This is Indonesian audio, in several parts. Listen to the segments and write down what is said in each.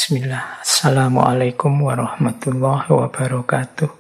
Bismillah. Assalamualaikum warahmatullahi wabarakatuh.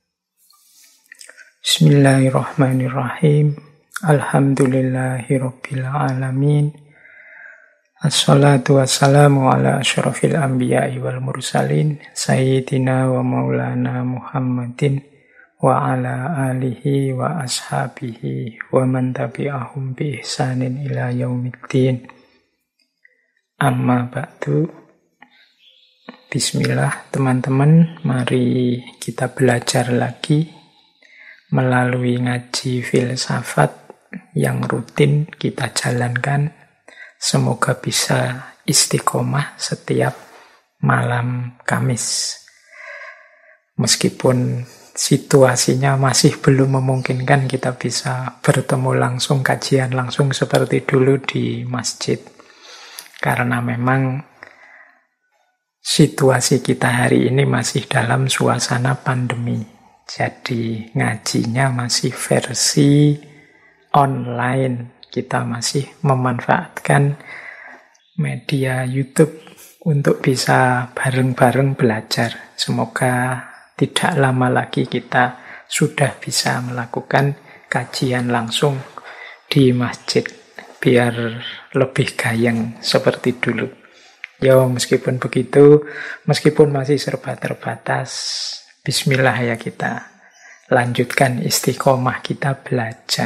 Bismillahirrahmanirrahim. Alhamdulillahirabbil alamin. Assalatu wassalamu ala asyrafil anbiya'i wal mursalin sayyidina wa maulana Muhammadin wa ala alihi wa ashabihi wa man tabi'ahum bi ihsanin ila yaumiddin. Amma ba'du. Bismillah teman-teman, mari kita belajar lagi melalui ngaji filsafat yang rutin kita jalankan. Semoga bisa istiqomah setiap malam Kamis. Meskipun situasinya masih belum memungkinkan kita bisa bertemu langsung, kajian langsung seperti dulu di masjid. Karena memang situasi kita hari ini masih dalam suasana pandemi. Jadi ngajinya masih versi online. Kita masih memanfaatkan media YouTube untuk bisa bareng-bareng belajar. Semoga tidak lama lagi kita sudah bisa melakukan kajian langsung di masjid. Biar lebih gayeng seperti dulu. Ya, meskipun begitu, meskipun masih serba terbatas, bismillah ya kita lanjutkan istiqomah kita belajar.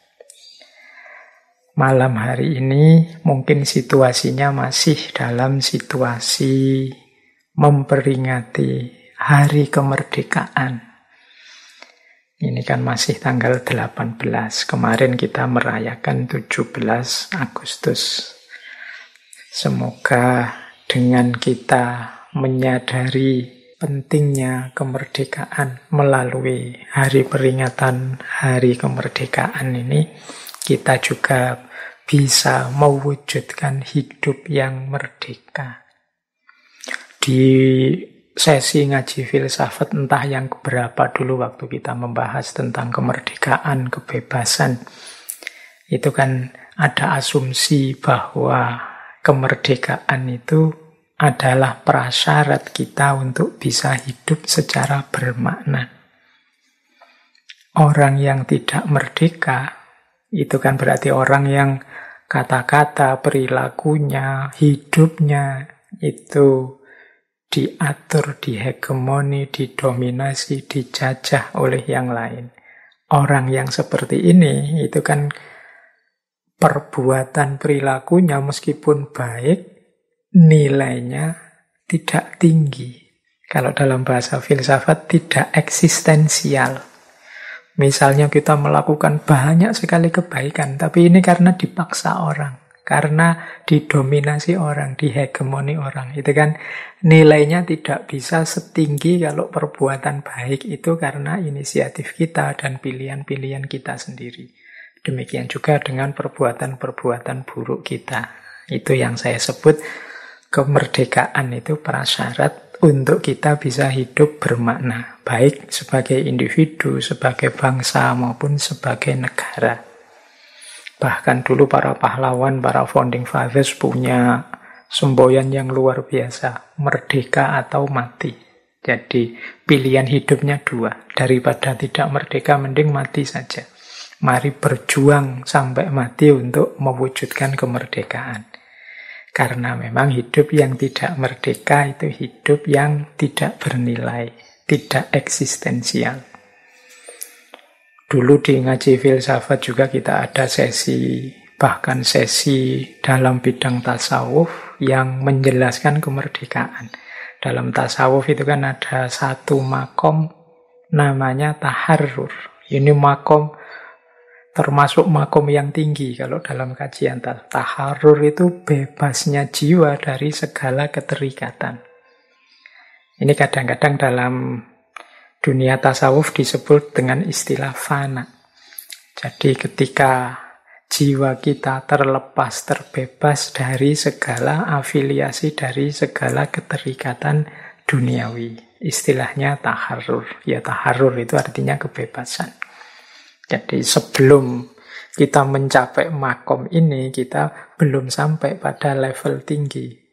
Malam hari ini mungkin situasinya masih dalam situasi memperingati hari kemerdekaan. Ini kan masih tanggal 18, kemarin kita merayakan 17 Agustus. Semoga dengan kita menyadari pentingnya kemerdekaan melalui hari peringatan hari kemerdekaan ini, kita juga bisa mewujudkan hidup yang merdeka. Di sesi ngaji filsafat entah yang keberapa dulu waktu kita membahas tentang kemerdekaan, kebebasan, itu kan ada asumsi bahwa kemerdekaan itu adalah prasyarat kita untuk bisa hidup secara bermakna. Orang yang tidak merdeka, itu kan berarti orang yang kata-kata, perilakunya, hidupnya itu diatur, dihegemoni, didominasi, dijajah oleh yang lain. Orang yang seperti ini, itu kan perbuatan perilakunya meskipun baik, nilainya tidak tinggi. Kalau dalam bahasa filsafat tidak eksistensial. Misalnya kita melakukan banyak sekali kebaikan, tapi ini karena dipaksa orang, karena didominasi orang, dihegemoni orang. Itu kan nilainya tidak bisa setinggi kalau perbuatan baik itu karena inisiatif kita dan pilihan-pilihan kita sendiri. Demikian juga dengan perbuatan-perbuatan buruk kita. Itu yang saya sebut kemerdekaan itu prasyarat untuk kita bisa hidup bermakna. Baik sebagai individu, sebagai bangsa, maupun sebagai negara. Bahkan dulu para pahlawan, para founding fathers punya semboyan yang luar biasa. Merdeka atau mati. Jadi pilihan hidupnya dua. Daripada tidak merdeka, mending mati saja. Mari berjuang sampai mati untuk mewujudkan kemerdekaan. Karena memang hidup yang tidak merdeka itu hidup yang tidak bernilai, tidak eksistensial. Dulu di ngaji filsafat juga kita ada sesi, bahkan sesi dalam bidang tasawuf yang menjelaskan kemerdekaan. Dalam tasawuf itu kan ada satu makom namanya taharrur. Ini makom termasuk makom yang tinggi kalau dalam kajian taharrur itu bebasnya jiwa dari segala keterikatan. Ini kadang-kadang dalam dunia tasawuf disebut dengan istilah fana. Jadi ketika jiwa kita terlepas, terbebas dari segala afiliasi, dari segala keterikatan duniawi. Istilahnya taharrur. Ya, taharrur itu artinya kebebasan. Jadi sebelum kita mencapai makom ini, kita belum sampai pada level tinggi.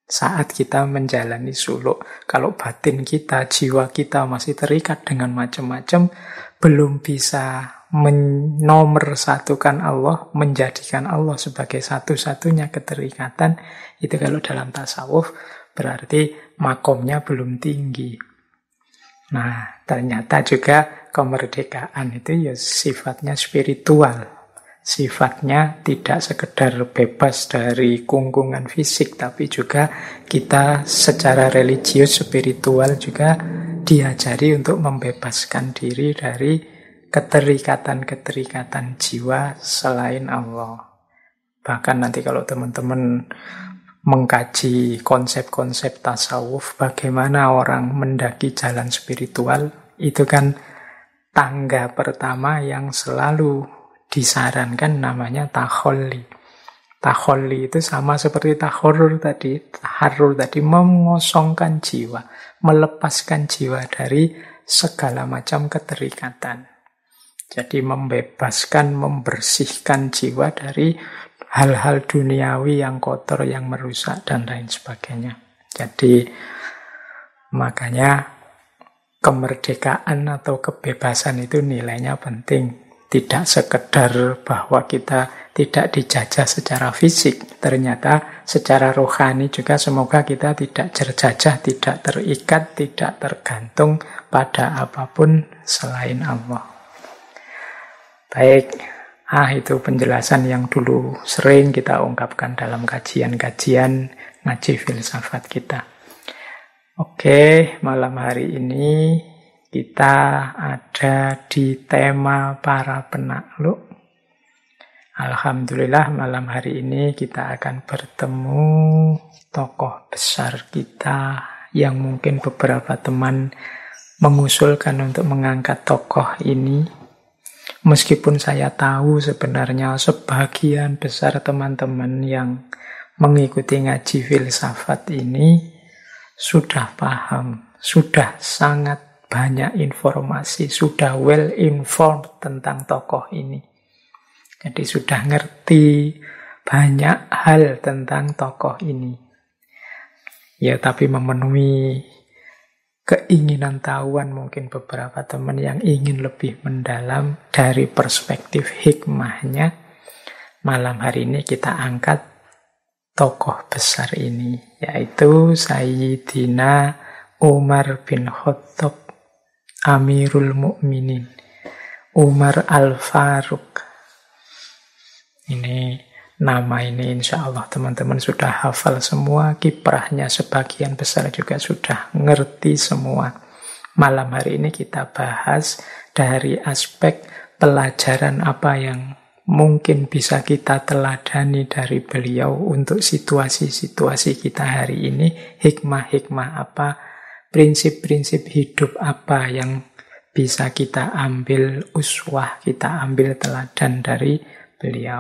saat kita menjalani suluk. Kalau batin kita, jiwa kita masih terikat dengan macam-macam, belum bisa menomorsatukan Allah, menjadikan Allah sebagai satu-satunya keterikatan, itu kalau dalam tasawuf berarti makomnya belum tinggi. Nah, ternyata juga kemerdekaan itu ya sifatnya spiritual. Sifatnya tidak sekedar bebas dari kungkungan fisik, tapi juga kita secara religius, spiritual juga diajari untuk membebaskan diri dari keterikatan-keterikatan jiwa selain Allah. Bahkan nanti kalau teman-teman mengkaji konsep-konsep tasawuf, bagaimana orang mendaki jalan spiritual, itu kan tangga pertama yang selalu disarankan namanya takholli. Takholli itu sama seperti taharrur tadi. Taharrur tadi mengosongkan jiwa, melepaskan jiwa dari segala macam keterikatan. Jadi membebaskan, membersihkan jiwa dari hal-hal duniawi yang kotor, yang merusak, dan lain sebagainya. Jadi makanya kemerdekaan atau kebebasan itu nilainya penting. Tidak sekedar bahwa kita tidak dijajah secara fisik, ternyata secara rohani juga semoga kita tidak terjajah, tidak terikat, tidak tergantung pada apapun selain Allah. Baik, itu penjelasan yang dulu sering kita ungkapkan dalam kajian-kajian ngaji filsafat kita. Oke, malam hari ini kita ada di tema para penakluk. Alhamdulillah malam hari ini kita akan bertemu tokoh besar kita yang mungkin beberapa teman mengusulkan untuk mengangkat tokoh ini. Meskipun saya tahu sebenarnya sebagian besar teman-teman yang mengikuti ngaji filsafat ini sudah paham, sudah sangat banyak informasi, sudah well informed tentang tokoh ini. Jadi sudah ngerti banyak hal tentang tokoh ini. Ya, tapi memenuhi keinginan tahuan mungkin beberapa teman yang ingin lebih mendalam dari perspektif hikmahnya. Malam hari ini kita angkat tokoh besar ini, yaitu Sayyidina Umar bin Khattab Amirul Mukminin, Umar Al-Faruq. Ini nama ini insya Allah teman-teman sudah hafal semua, kiprahnya sebagian besar juga sudah ngerti semua. Malam hari ini kita bahas dari aspek pelajaran apa yang mungkin bisa kita teladani dari beliau untuk situasi-situasi kita hari ini, hikmah-hikmah apa, prinsip-prinsip hidup apa yang bisa kita ambil uswah, kita ambil teladan dari beliau.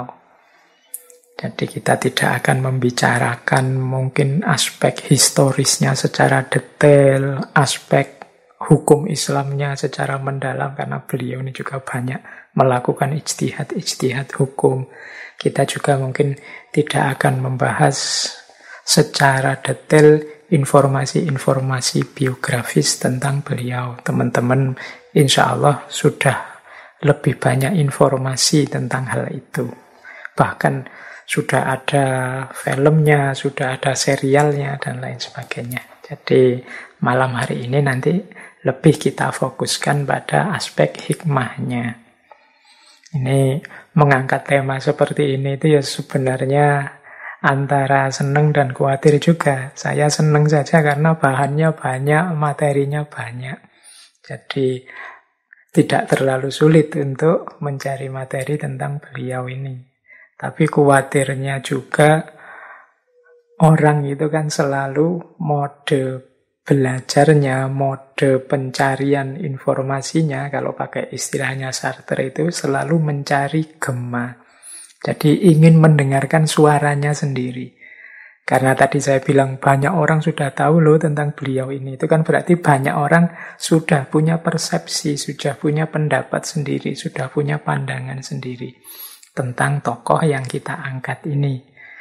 Jadi kita tidak akan membicarakan mungkin aspek historisnya secara detail, aspek hukum Islamnya secara mendalam, karena beliau ini juga banyak melakukan ijtihad hukum. Kita juga mungkin tidak akan membahas secara detail informasi-informasi biografis tentang beliau. Teman-teman insya Allah sudah lebih banyak informasi tentang hal itu. Bahkan sudah ada filmnya, sudah ada serialnya, dan lain sebagainya. Jadi malam hari ini nanti lebih kita fokuskan pada aspek hikmahnya. Ini mengangkat tema seperti ini itu ya sebenarnya antara senang dan khawatir juga. Saya senang saja karena bahannya banyak, materinya banyak. Jadi tidak terlalu sulit untuk mencari materi tentang beliau ini. Tapi khawatirnya juga orang itu kan selalu mode belajarnya, mode pencarian informasinya, kalau pakai istilahnya Sartre itu selalu mencari gema. Jadi ingin mendengarkan suaranya sendiri. Karena tadi saya bilang banyak orang sudah tahu loh tentang beliau ini. Itu kan berarti banyak orang sudah punya persepsi, sudah punya pendapat sendiri, sudah punya pandangan sendiri tentang tokoh yang kita angkat ini.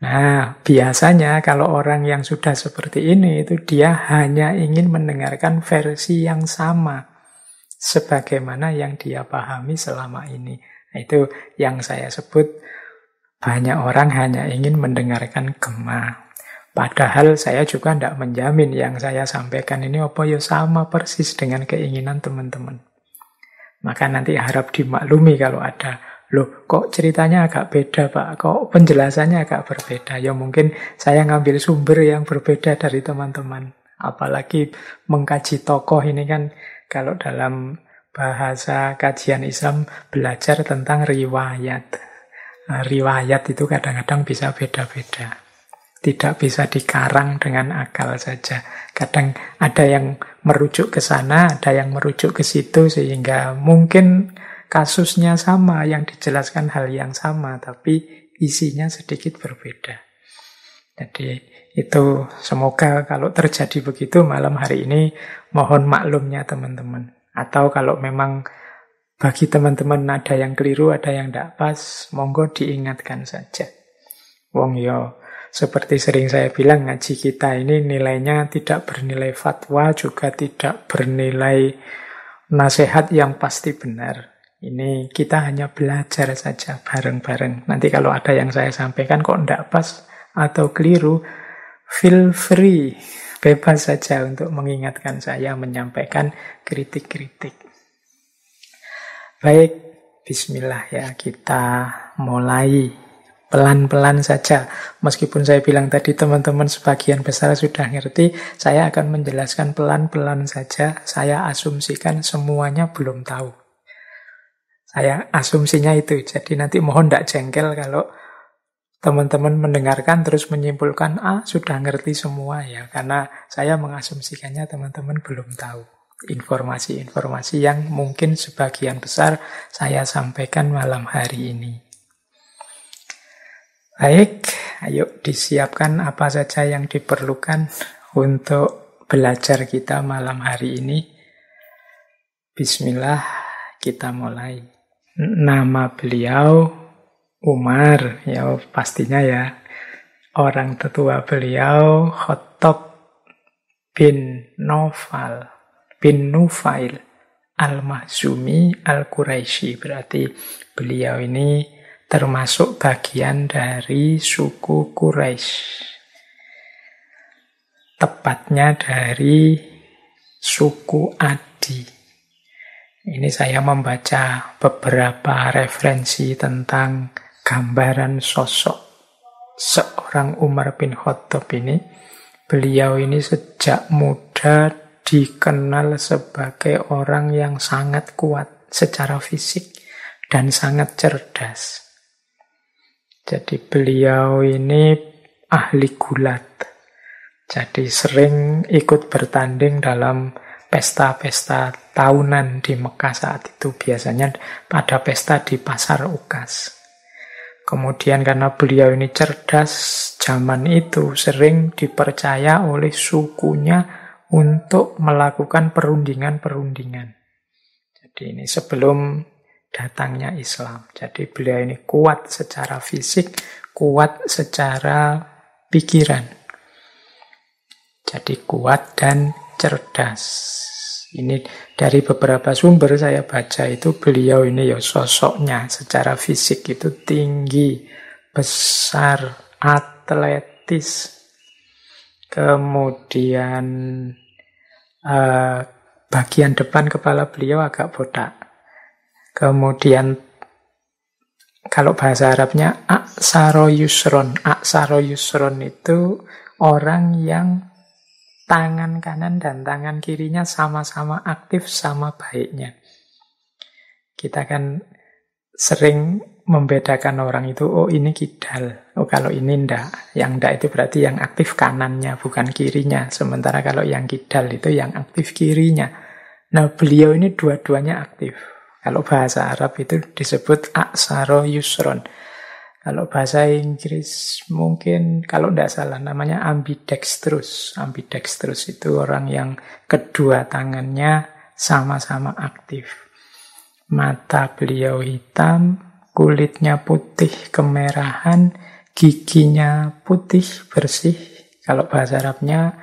Nah, biasanya kalau orang yang sudah seperti ini, itu dia hanya ingin mendengarkan versi yang sama, sebagaimana yang dia pahami selama ini. Nah, itu yang saya sebut banyak orang hanya ingin mendengarkan gema. Padahal saya juga tidak menjamin yang saya sampaikan ini apa ya sama persis dengan keinginan teman-teman. Maka nanti harap dimaklumi kalau ada, loh kok ceritanya agak beda Pak, kok penjelasannya agak berbeda. Ya mungkin saya ngambil sumber yang berbeda dari teman-teman. Apalagi mengkaji tokoh ini kan, kalau dalam bahasa kajian Islam belajar tentang riwayat. Nah, riwayat itu kadang-kadang bisa beda-beda. Tidak bisa dikarang dengan akal saja. Kadang ada yang merujuk ke sana, ada yang merujuk ke situ, sehingga mungkin kasusnya sama, yang dijelaskan hal yang sama, tapi isinya sedikit berbeda. Jadi itu semoga kalau terjadi begitu malam hari ini, mohon maklumnya teman-teman. Atau kalau memang bagi teman-teman ada yang keliru, ada yang tidak pas, monggo diingatkan saja. Wong yo, seperti sering saya bilang, ngaji kita ini nilainya tidak bernilai fatwa, juga tidak bernilai nasihat yang pasti benar. Ini kita hanya belajar saja bareng-bareng. Nanti kalau ada yang saya sampaikan kok tidak pas atau keliru, feel free, bebas saja untuk mengingatkan saya, menyampaikan kritik-kritik. Baik, bismillah ya, kita mulai. Pelan-pelan saja, meskipun saya bilang tadi teman-teman sebagian besar sudah ngerti, saya akan menjelaskan pelan-pelan saja. Saya asumsikan semuanya belum tahu. Saya asumsinya itu, jadi nanti mohon tidak jengkel kalau teman-teman mendengarkan terus menyimpulkan, sudah ngerti semua ya, karena saya mengasumsikannya teman-teman belum tahu. Informasi-informasi yang mungkin sebagian besar saya sampaikan malam hari ini. Baik, ayo disiapkan apa saja yang diperlukan untuk belajar kita malam hari ini. Bismillah, kita mulai. Nama beliau Umar, ya pastinya ya. Orang tetua beliau Khattab bin Nufail Al-Mahzumi Al-Quraisy. Berarti beliau ini termasuk bagian dari suku Quraisy. Tepatnya dari suku Adi. Ini saya membaca beberapa referensi tentang gambaran sosok seorang Umar bin Khattab ini. Beliau ini sejak muda dikenal sebagai orang yang sangat kuat secara fisik dan sangat cerdas. Jadi beliau ini ahli gulat. Jadi sering ikut bertanding dalam pesta-pesta tahunan di Mekah saat itu. Biasanya pada pesta di Pasar Ukas. Kemudian karena beliau ini cerdas, zaman itu sering dipercaya oleh sukunya untuk melakukan perundingan-perundingan. Jadi ini sebelum datangnya Islam. Jadi beliau ini kuat secara fisik, kuat secara pikiran. Jadi kuat dan cerdas. Ini dari beberapa sumber saya baca itu beliau ini ya sosoknya secara fisik itu tinggi, besar, atletis. Kemudian bagian depan kepala beliau agak botak. Kemudian kalau bahasa Arabnya aksaro yusron. Aksaro yusron itu orang yang tangan kanan dan tangan kirinya sama-sama aktif, sama baiknya. Kita kan sering membedakan orang itu, oh ini kidal, oh kalau ini ndak. Yang ndak itu berarti yang aktif kanannya, bukan kirinya. Sementara kalau yang kidal itu yang aktif kirinya. Nah beliau ini dua-duanya aktif. Kalau bahasa Arab itu disebut aksaro yusron. Kalau bahasa Inggris mungkin kalau tidak salah namanya ambidextrous. Ambidextrous itu orang yang kedua tangannya sama-sama aktif. Mata beliau hitam, kulitnya putih kemerahan, giginya putih, bersih. Kalau bahasa Arabnya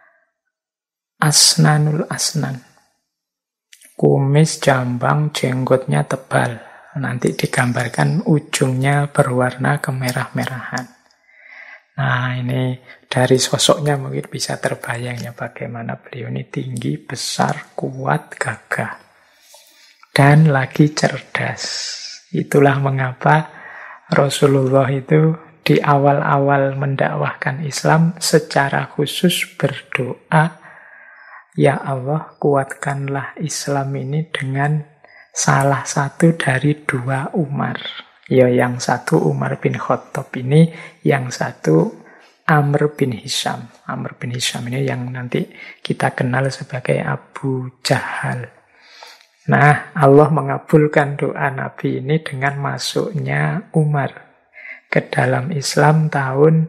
asnanul asnan. Kumis, jambang, jenggotnya tebal. Nanti digambarkan ujungnya berwarna kemerah-merahan. Nah, ini dari sosoknya mungkin bisa terbayang ya bagaimana beliau ini tinggi, besar, kuat, gagah. Dan lagi cerdas. Itulah mengapa Rasulullah itu di awal-awal mendakwahkan Islam secara khusus berdoa, ya Allah, kuatkanlah Islam ini dengan salah satu dari dua Umar. Ya, yang satu Umar bin Khattab ini, yang satu Amr bin Hisham. Amr bin Hisham ini yang nanti kita kenal sebagai Abu Jahal. Nah, Allah mengabulkan doa Nabi ini dengan masuknya Umar ke dalam Islam tahun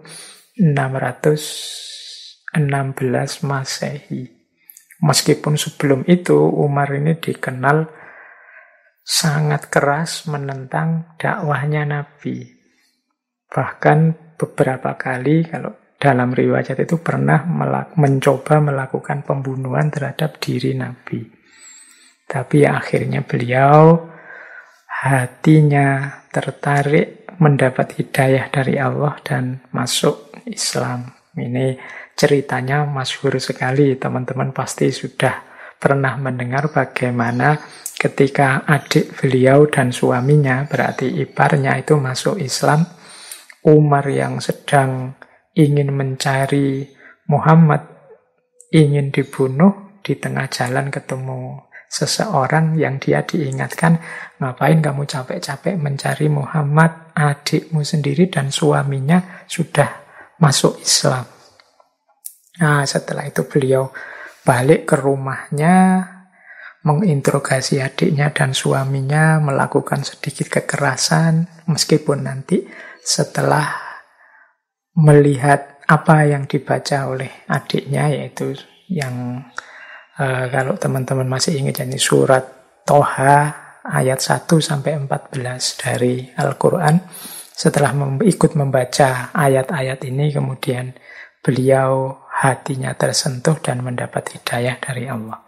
616 Masehi. Meskipun sebelum itu Umar ini dikenal sangat keras menentang dakwahnya Nabi. Bahkan beberapa kali kalau dalam riwayat itu pernah mencoba melakukan pembunuhan terhadap diri Nabi. Tapi akhirnya beliau hatinya tertarik mendapat hidayah dari Allah dan masuk Islam. Ini ceritanya masyhur sekali, teman-teman pasti sudah pernah mendengar bagaimana ketika adik beliau dan suaminya, berarti iparnya itu masuk Islam, Umar yang sedang ingin mencari Muhammad, ingin dibunuh, di tengah jalan ketemu seseorang yang dia diingatkan, ngapain kamu capek-capek mencari Muhammad, adikmu sendiri dan suaminya sudah masuk Islam. Nah, setelah itu beliau balik ke rumahnya, menginterogasi adiknya dan suaminya, melakukan sedikit kekerasan, meskipun nanti setelah melihat apa yang dibaca oleh adiknya, yaitu yang kalau teman-teman masih ingat ini surat Toha ayat 1-14 dari Al-Quran. Setelah ikut membaca ayat-ayat ini, kemudian beliau hatinya tersentuh dan mendapat hidayah dari Allah.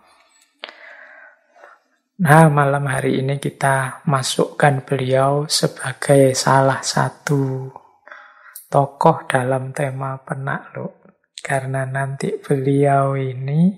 Nah, malam hari ini kita masukkan beliau sebagai salah satu tokoh dalam tema penakluk. Karena nanti beliau ini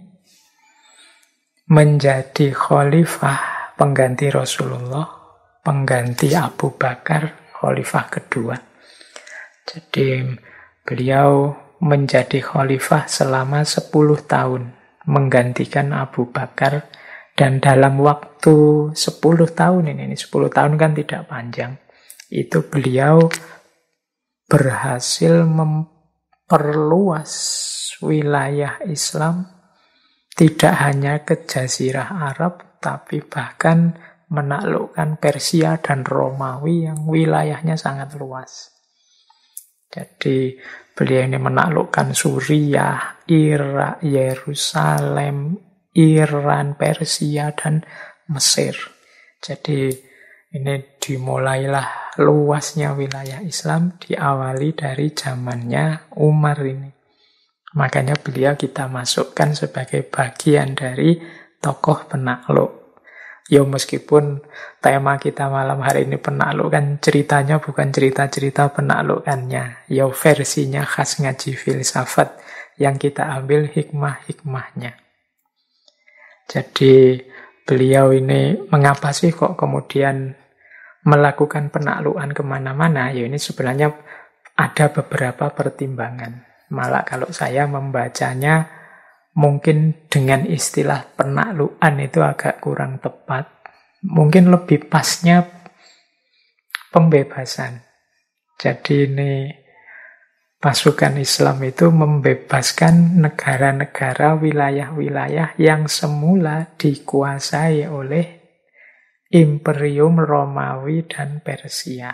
menjadi khalifah pengganti Rasulullah, pengganti Abu Bakar, khalifah kedua. Jadi beliau menjadi khalifah selama 10 tahun, menggantikan Abu Bakar. Dan dalam waktu 10 tahun ini 10 tahun kan tidak panjang, itu beliau berhasil memperluas wilayah Islam, tidak hanya ke Jazirah Arab, tapi bahkan menaklukkan Persia dan Romawi yang wilayahnya sangat luas. Jadi beliau ini menaklukkan Suriah, Irak, Yerusalem, Iran, Persia, dan Mesir. Jadi ini dimulailah luasnya wilayah Islam, diawali dari zamannya Umar ini. Makanya beliau kita masukkan sebagai bagian dari tokoh penakluk. Ya meskipun tema kita malam hari ini penakluk, kan ceritanya bukan cerita-cerita penaklukannya. Ya versinya khas ngaji filsafat yang kita ambil hikmah-hikmahnya. Jadi beliau ini mengapa sih kok kemudian melakukan penaklukan kemana-mana? Ya ini sebenarnya ada beberapa pertimbangan. Malah kalau saya membacanya mungkin dengan istilah penaklukan itu agak kurang tepat. Mungkin lebih pasnya pembebasan. Jadi ini pasukan Islam itu membebaskan negara-negara, wilayah-wilayah yang semula dikuasai oleh Imperium Romawi dan Persia.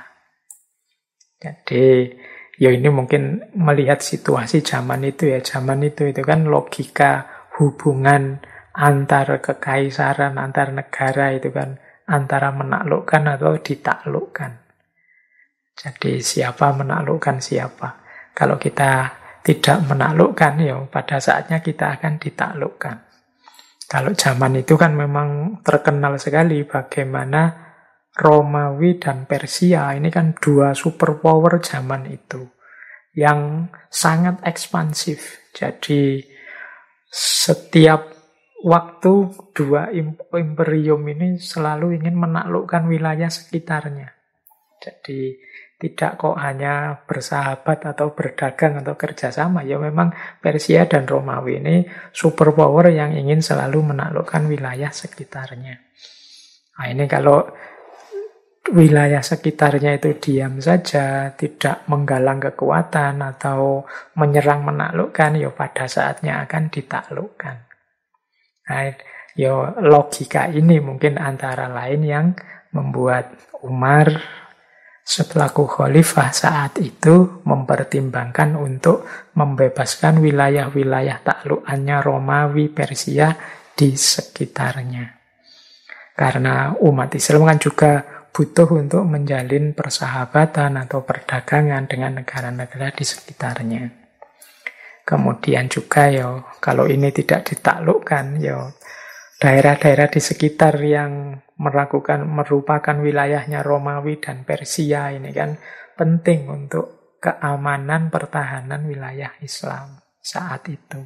Jadi ya ini mungkin melihat situasi zaman itu ya. Zaman itu kan logika hubungan antar kekaisaran, antar negara itu kan antara menaklukkan atau ditaklukkan. Jadi siapa menaklukkan siapa. Kalau kita tidak menaklukkan, ya pada saatnya kita akan ditaklukkan. Kalau zaman itu kan memang terkenal sekali bagaimana Romawi dan Persia ini kan dua superpower zaman itu yang sangat ekspansif. Jadi setiap waktu dua imperium ini selalu ingin menaklukkan wilayah sekitarnya. Jadi tidak kok hanya bersahabat atau berdagang atau kerjasama. Ya memang Persia dan Romawi ini superpower yang ingin selalu menaklukkan wilayah sekitarnya. Nah ini kalau wilayah sekitarnya itu diam saja, tidak menggalang kekuatan atau menyerang menaklukkan, ya pada saatnya akan ditaklukkan. Nah, ya logika ini mungkin antara lain yang membuat Umar selaku khalifah saat itu mempertimbangkan untuk membebaskan wilayah-wilayah taklukannya Romawi, Persia di sekitarnya. Karena umat Islam kan juga butuh untuk menjalin persahabatan atau perdagangan dengan negara-negara di sekitarnya. Kemudian juga ya kalau ini tidak ditaklukkan, ya daerah-daerah di sekitar yang merupakan wilayahnya Romawi dan Persia ini kan penting untuk keamanan pertahanan wilayah Islam saat itu.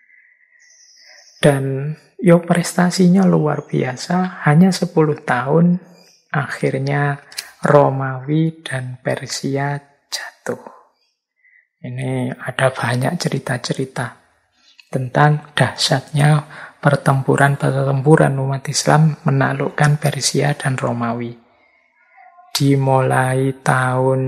Dan yo prestasinya luar biasa, hanya 10 tahun akhirnya Romawi dan Persia jatuh. Ini ada banyak cerita-cerita tentang dahsyatnya pertempuran umat Islam menaklukkan Persia dan Romawi. Dimulai tahun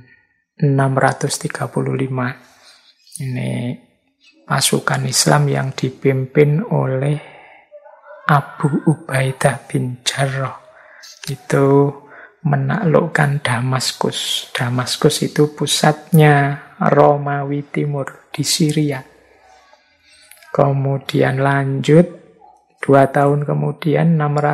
635. Ini pasukan Islam yang dipimpin oleh Abu Ubaidah bin Jarrah itu menaklukkan Damaskus. Damaskus itu pusatnya Romawi Timur di Syria. Kemudian lanjut 2 tahun kemudian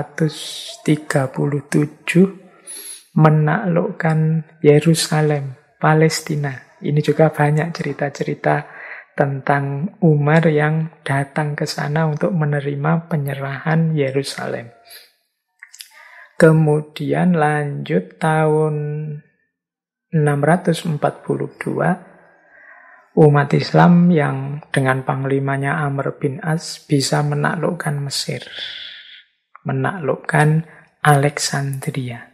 637 menaklukkan Yerusalem, Palestina. Ini juga banyak cerita-cerita tentang Umar yang datang ke sana untuk menerima penyerahan Yerusalem. Kemudian lanjut tahun 642 umat Islam yang dengan panglimanya Amr bin As bisa menaklukkan Mesir, menaklukkan Alexandria.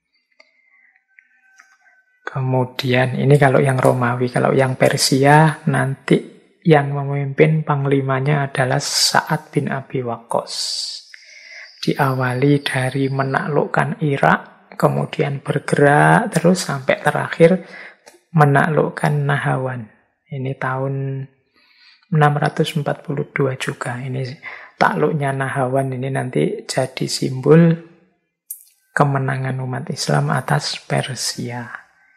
Kemudian ini kalau yang Romawi, kalau yang Persia nanti yang memimpin panglimanya adalah Sa'ad bin Abi Waqqas. Diawali dari menaklukkan Irak, kemudian bergerak terus sampai terakhir menaklukkan Nahawan. Ini tahun 642 juga. Ini takluknya Nahawan ini nanti jadi simbol kemenangan umat Islam atas Persia.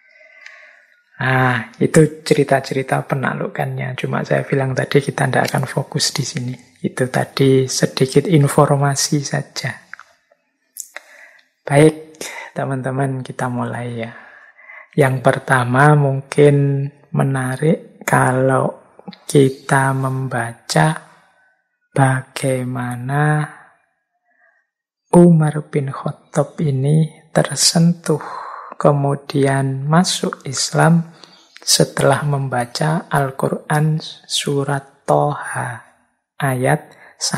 Nah, itu cerita-cerita penaklukannya. Cuma saya bilang tadi kita tidak akan fokus di sini. Itu tadi sedikit informasi saja. Baik, teman-teman, kita mulai ya. Yang pertama mungkin menarik kalau kita membaca bagaimana Umar bin Khattab ini tersentuh kemudian masuk Islam setelah membaca Al-Quran surat Toha ayat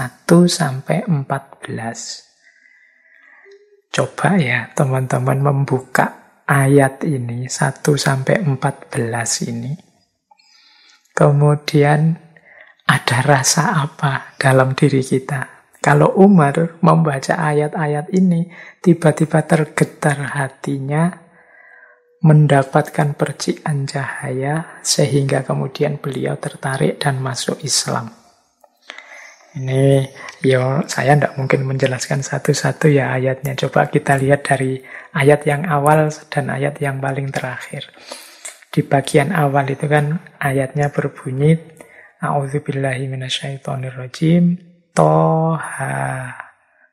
1-14. Coba ya teman-teman membuka ayat ini 1-14 ini. Kemudian ada rasa apa dalam diri kita? Kalau Umar membaca ayat-ayat ini, tiba-tiba tergetar hatinya, mendapatkan percikan cahaya, sehingga kemudian beliau tertarik dan masuk Islam. Ini saya tidak mungkin menjelaskan satu-satu ya ayatnya. Coba kita lihat dari ayat yang awal dan ayat yang paling terakhir. Di bagian awal itu kan ayatnya berbunyi A'udzubillahi minasyaitonirrajim Toha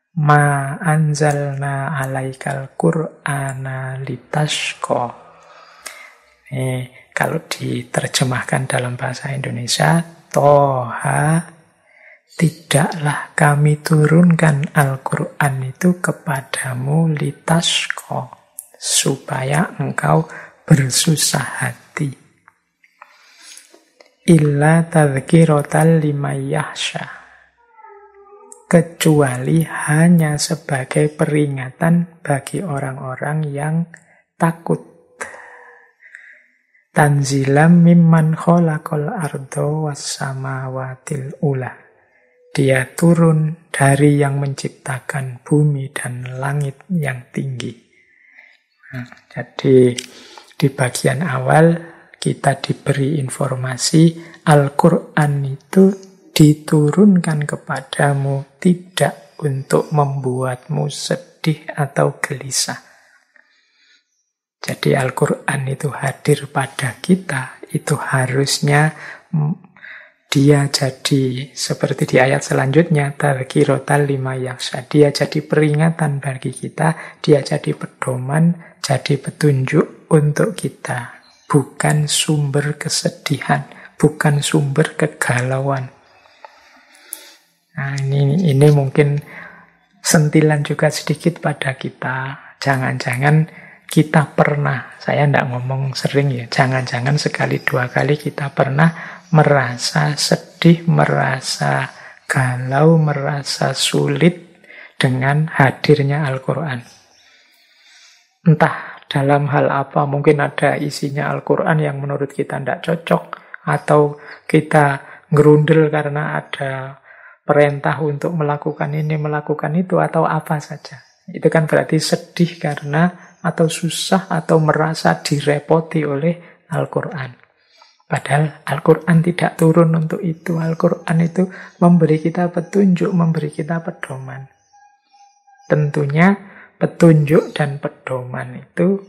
ma anzalna alaikal qur'ana litashqa. Kalau diterjemahkan dalam bahasa Indonesia, Toha, tidaklah kami turunkan Al-Quran itu kepadamu litasko, supaya engkau bersusah hati. Illa tadhkiratan liman yakhsha, kecuali hanya sebagai peringatan bagi orang-orang yang takut. Tanzilam mimman khalaqal arda was samawatil ula. Dia turun dari yang menciptakan bumi dan langit yang tinggi. Jadi di bagian awal kita diberi informasi Al-Quran itu diturunkan kepadamu tidak untuk membuatmu sedih atau gelisah. Jadi Al-Quran itu hadir pada kita, itu harusnya dia jadi seperti di ayat selanjutnya, tadhkiratan liman yakhsha. Dia jadi peringatan bagi kita, dia jadi pedoman, jadi petunjuk untuk kita. Bukan sumber kesedihan, bukan sumber kegalauan. Nah, ini mungkin sentilan juga sedikit pada kita. Jangan-jangan kita pernah, saya tidak ngomong sering ya, jangan-jangan sekali dua kali kita pernah merasa sedih, merasa galau, merasa sulit dengan hadirnya Al-Quran. Entah dalam hal apa, mungkin ada isinya Al-Quran yang menurut kita tidak cocok, atau kita ngerundel karena ada perintah untuk melakukan ini, melakukan itu, atau apa saja. Itu kan berarti sedih karena atau susah atau merasa direpoti oleh Al-Quran. Padahal Al-Quran tidak turun untuk itu. Al-Quran itu memberi kita petunjuk, memberi kita pedoman. Tentunya petunjuk dan pedoman itu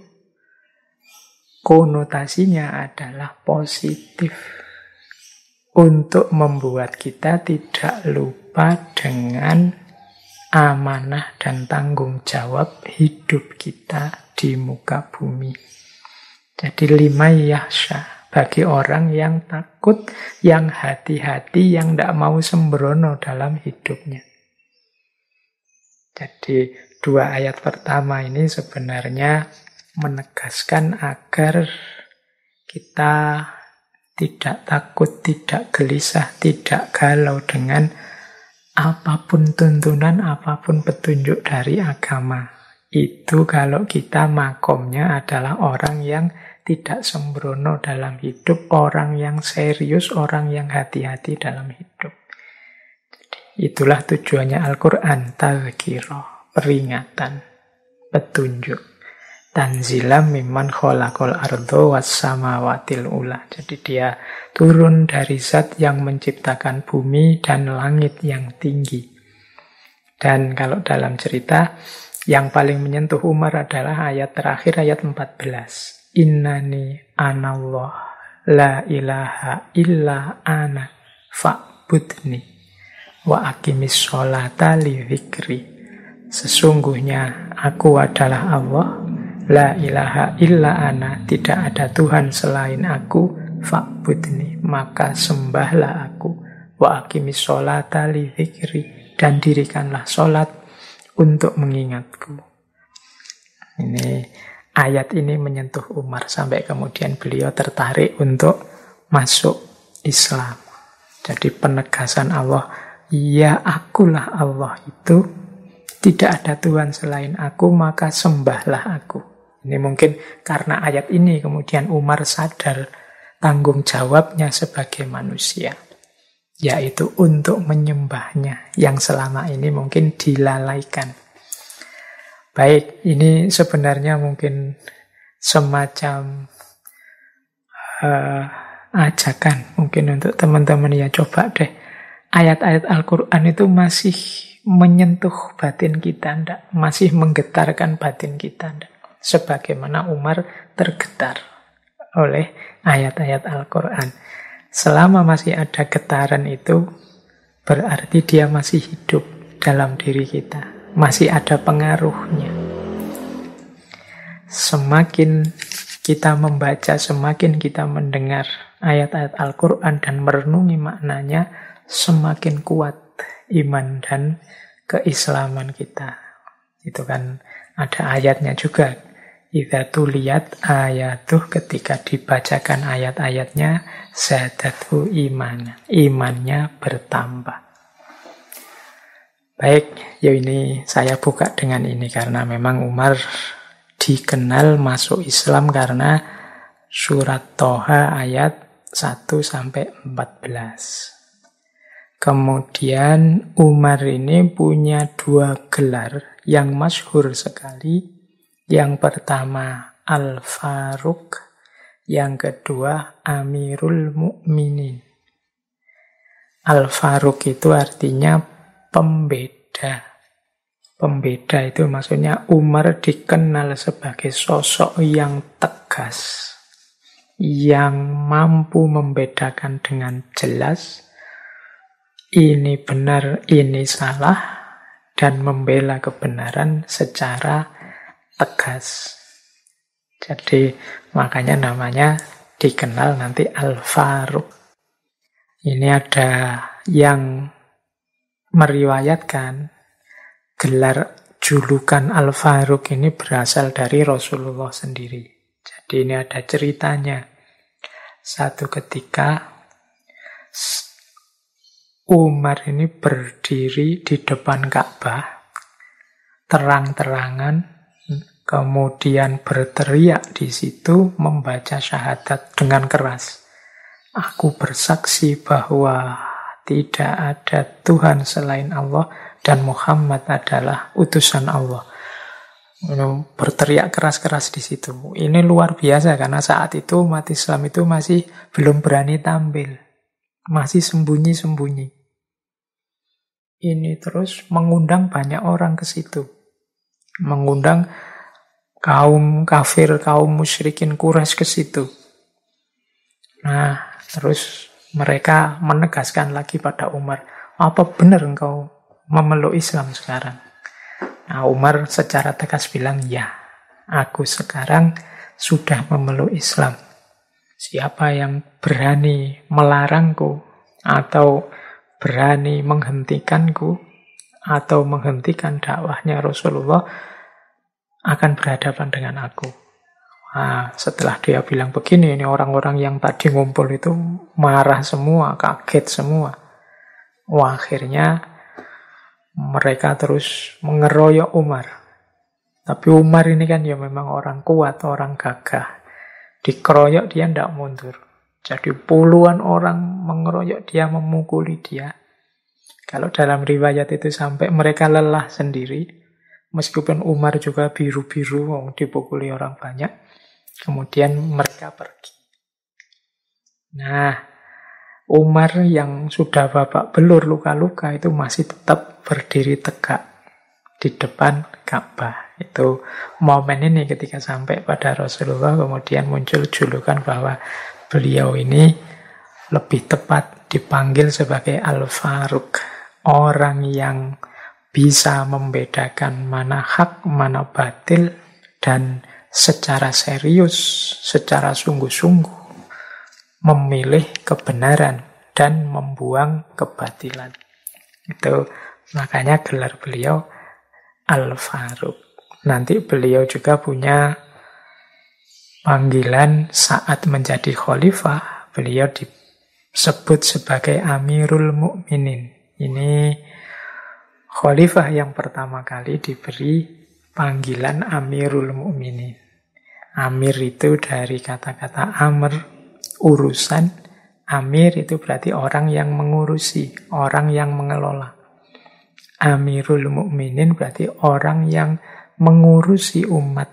konotasinya adalah positif. Untuk membuat kita tidak lupa dengan amanah dan tanggung jawab hidup kita di muka bumi. Jadi liman yakhsha, bagi orang yang takut, yang hati-hati, yang tidak mau sembrono dalam hidupnya. Jadi dua ayat pertama ini sebenarnya menegaskan agar kita tidak takut, tidak gelisah, tidak galau dengan apapun tuntunan, apapun petunjuk dari agama. Itu kalau kita makomnya adalah orang yang tidak sembrono dalam hidup, orang yang serius, orang yang hati-hati dalam hidup. Jadi, itulah tujuannya Al-Quran, tadhkirah, peringatan, petunjuk. Tanzilam mimman khalaqal arda was samawatil ula. Jadi dia turun dari zat yang menciptakan bumi dan langit yang tinggi. Dan kalau dalam cerita, yang paling menyentuh Umar adalah ayat terakhir, ayat 14. Innani anallah la ilaha illa ana fa'budni wa aqimis sholata li dzikri. Sesungguhnya aku adalah Allah, la ilaha illa ana, tidak ada Tuhan selain aku, fa'budni, maka sembahlah aku, wa aqimis sholata li dzikri, dan dirikanlah sholat untuk mengingatku. Ini ayat ini menyentuh Umar sampai kemudian beliau tertarik untuk masuk Islam. Jadi penegasan Allah, ya akulah Allah itu, tidak ada Tuhan selain aku, maka sembahlah aku. Ini mungkin karena ayat ini kemudian Umar sadar tanggung jawabnya sebagai manusia, yaitu untuk menyembahnya yang selama ini mungkin dilalaikan. Baik, ini sebenarnya mungkin semacam ajakan mungkin untuk teman-teman, ya coba deh ayat-ayat Al-Quran itu masih menyentuh batin kita, enggak? Masih menggetarkan batin kita, enggak? Sebagaimana Umar tergetar oleh ayat-ayat Al-Quran. Selama masih ada getaran itu, berarti dia masih hidup dalam diri kita, masih ada pengaruhnya. Semakin kita membaca, semakin kita mendengar ayat-ayat Al-Quran dan merenungi maknanya, semakin kuat iman dan keislaman kita. Itu kan ada ayatnya juga. Idza tuliyat ayatuh, ketika dibacakan ayat-ayatnya, zadatu iman, imannya bertambah. Baik, ya ini saya buka dengan ini karena memang Umar dikenal masuk Islam karena surat Toha ayat 1-14. Kemudian Umar ini punya 2 gelar yang masyhur sekali. Yang pertama Al-Faruq, yang kedua Amirul Mukminin. Al-Faruq itu artinya pembeda. Pembeda itu maksudnya Umar dikenal sebagai sosok yang tegas, yang mampu membedakan dengan jelas ini benar, ini salah, dan membela kebenaran secara tegas. Jadi makanya namanya dikenal nanti Al-Faruq. Ini ada yang meriwayatkan gelar julukan Al-Faruq ini berasal dari Rasulullah sendiri. Jadi ini ada ceritanya. Satu ketika Umar ini berdiri di depan Ka'bah, terang-terangan, kemudian berteriak di situ membaca syahadat dengan keras. Aku bersaksi bahwa tidak ada Tuhan selain Allah dan Muhammad adalah utusan Allah. Berteriak keras-keras di situ. Ini luar biasa karena saat itu umat Islam itu masih belum berani tampil. Masih sembunyi-sembunyi. Ini terus mengundang banyak orang ke situ. Mengundang kaum kafir, kaum musyrikin Quraisy ke situ. Nah, terus mereka menegaskan lagi pada Umar, apa benar engkau memeluk Islam sekarang? Nah, Umar secara tegas bilang, ya, aku sekarang sudah memeluk Islam. Siapa yang berani melarangku, atau berani menghentikanku, atau menghentikan dakwahnya Rasulullah, akan berhadapan dengan aku. Nah, setelah dia bilang begini, ini orang-orang yang tadi ngumpul itu marah semua, kaget semua. Wah, akhirnya mereka terus mengeroyok Umar. Tapi Umar ini kan ya memang orang kuat, orang gagah. Dikeroyok dia tidak mundur. Jadi puluhan orang mengeroyok dia, memukuli dia. Kalau dalam riwayat itu sampai mereka lelah sendiri. Meskipun Umar juga biru-biru, dipukuli orang banyak. Kemudian mereka pergi. Nah, Umar yang sudah babak belur luka-luka itu masih tetap berdiri tegak di depan Ka'bah. Itu momen ini ketika sampai pada Rasulullah, kemudian muncul julukan bahwa beliau ini lebih tepat dipanggil sebagai Al-Faruq. Orang yang bisa membedakan mana hak, mana batil, dan secara serius, secara sungguh-sungguh memilih kebenaran dan membuang kebatilan. Itu makanya gelar beliau Al-Faruq. Nanti beliau juga punya panggilan saat menjadi khalifah, beliau disebut sebagai Amirul Mukminin. Ini khalifah yang pertama kali diberi panggilan Amirul Mukminin. Amir itu dari kata-kata amr, urusan. Amir itu berarti orang yang mengurusi, orang yang mengelola. Amirul Mukminin berarti orang yang mengurusi umat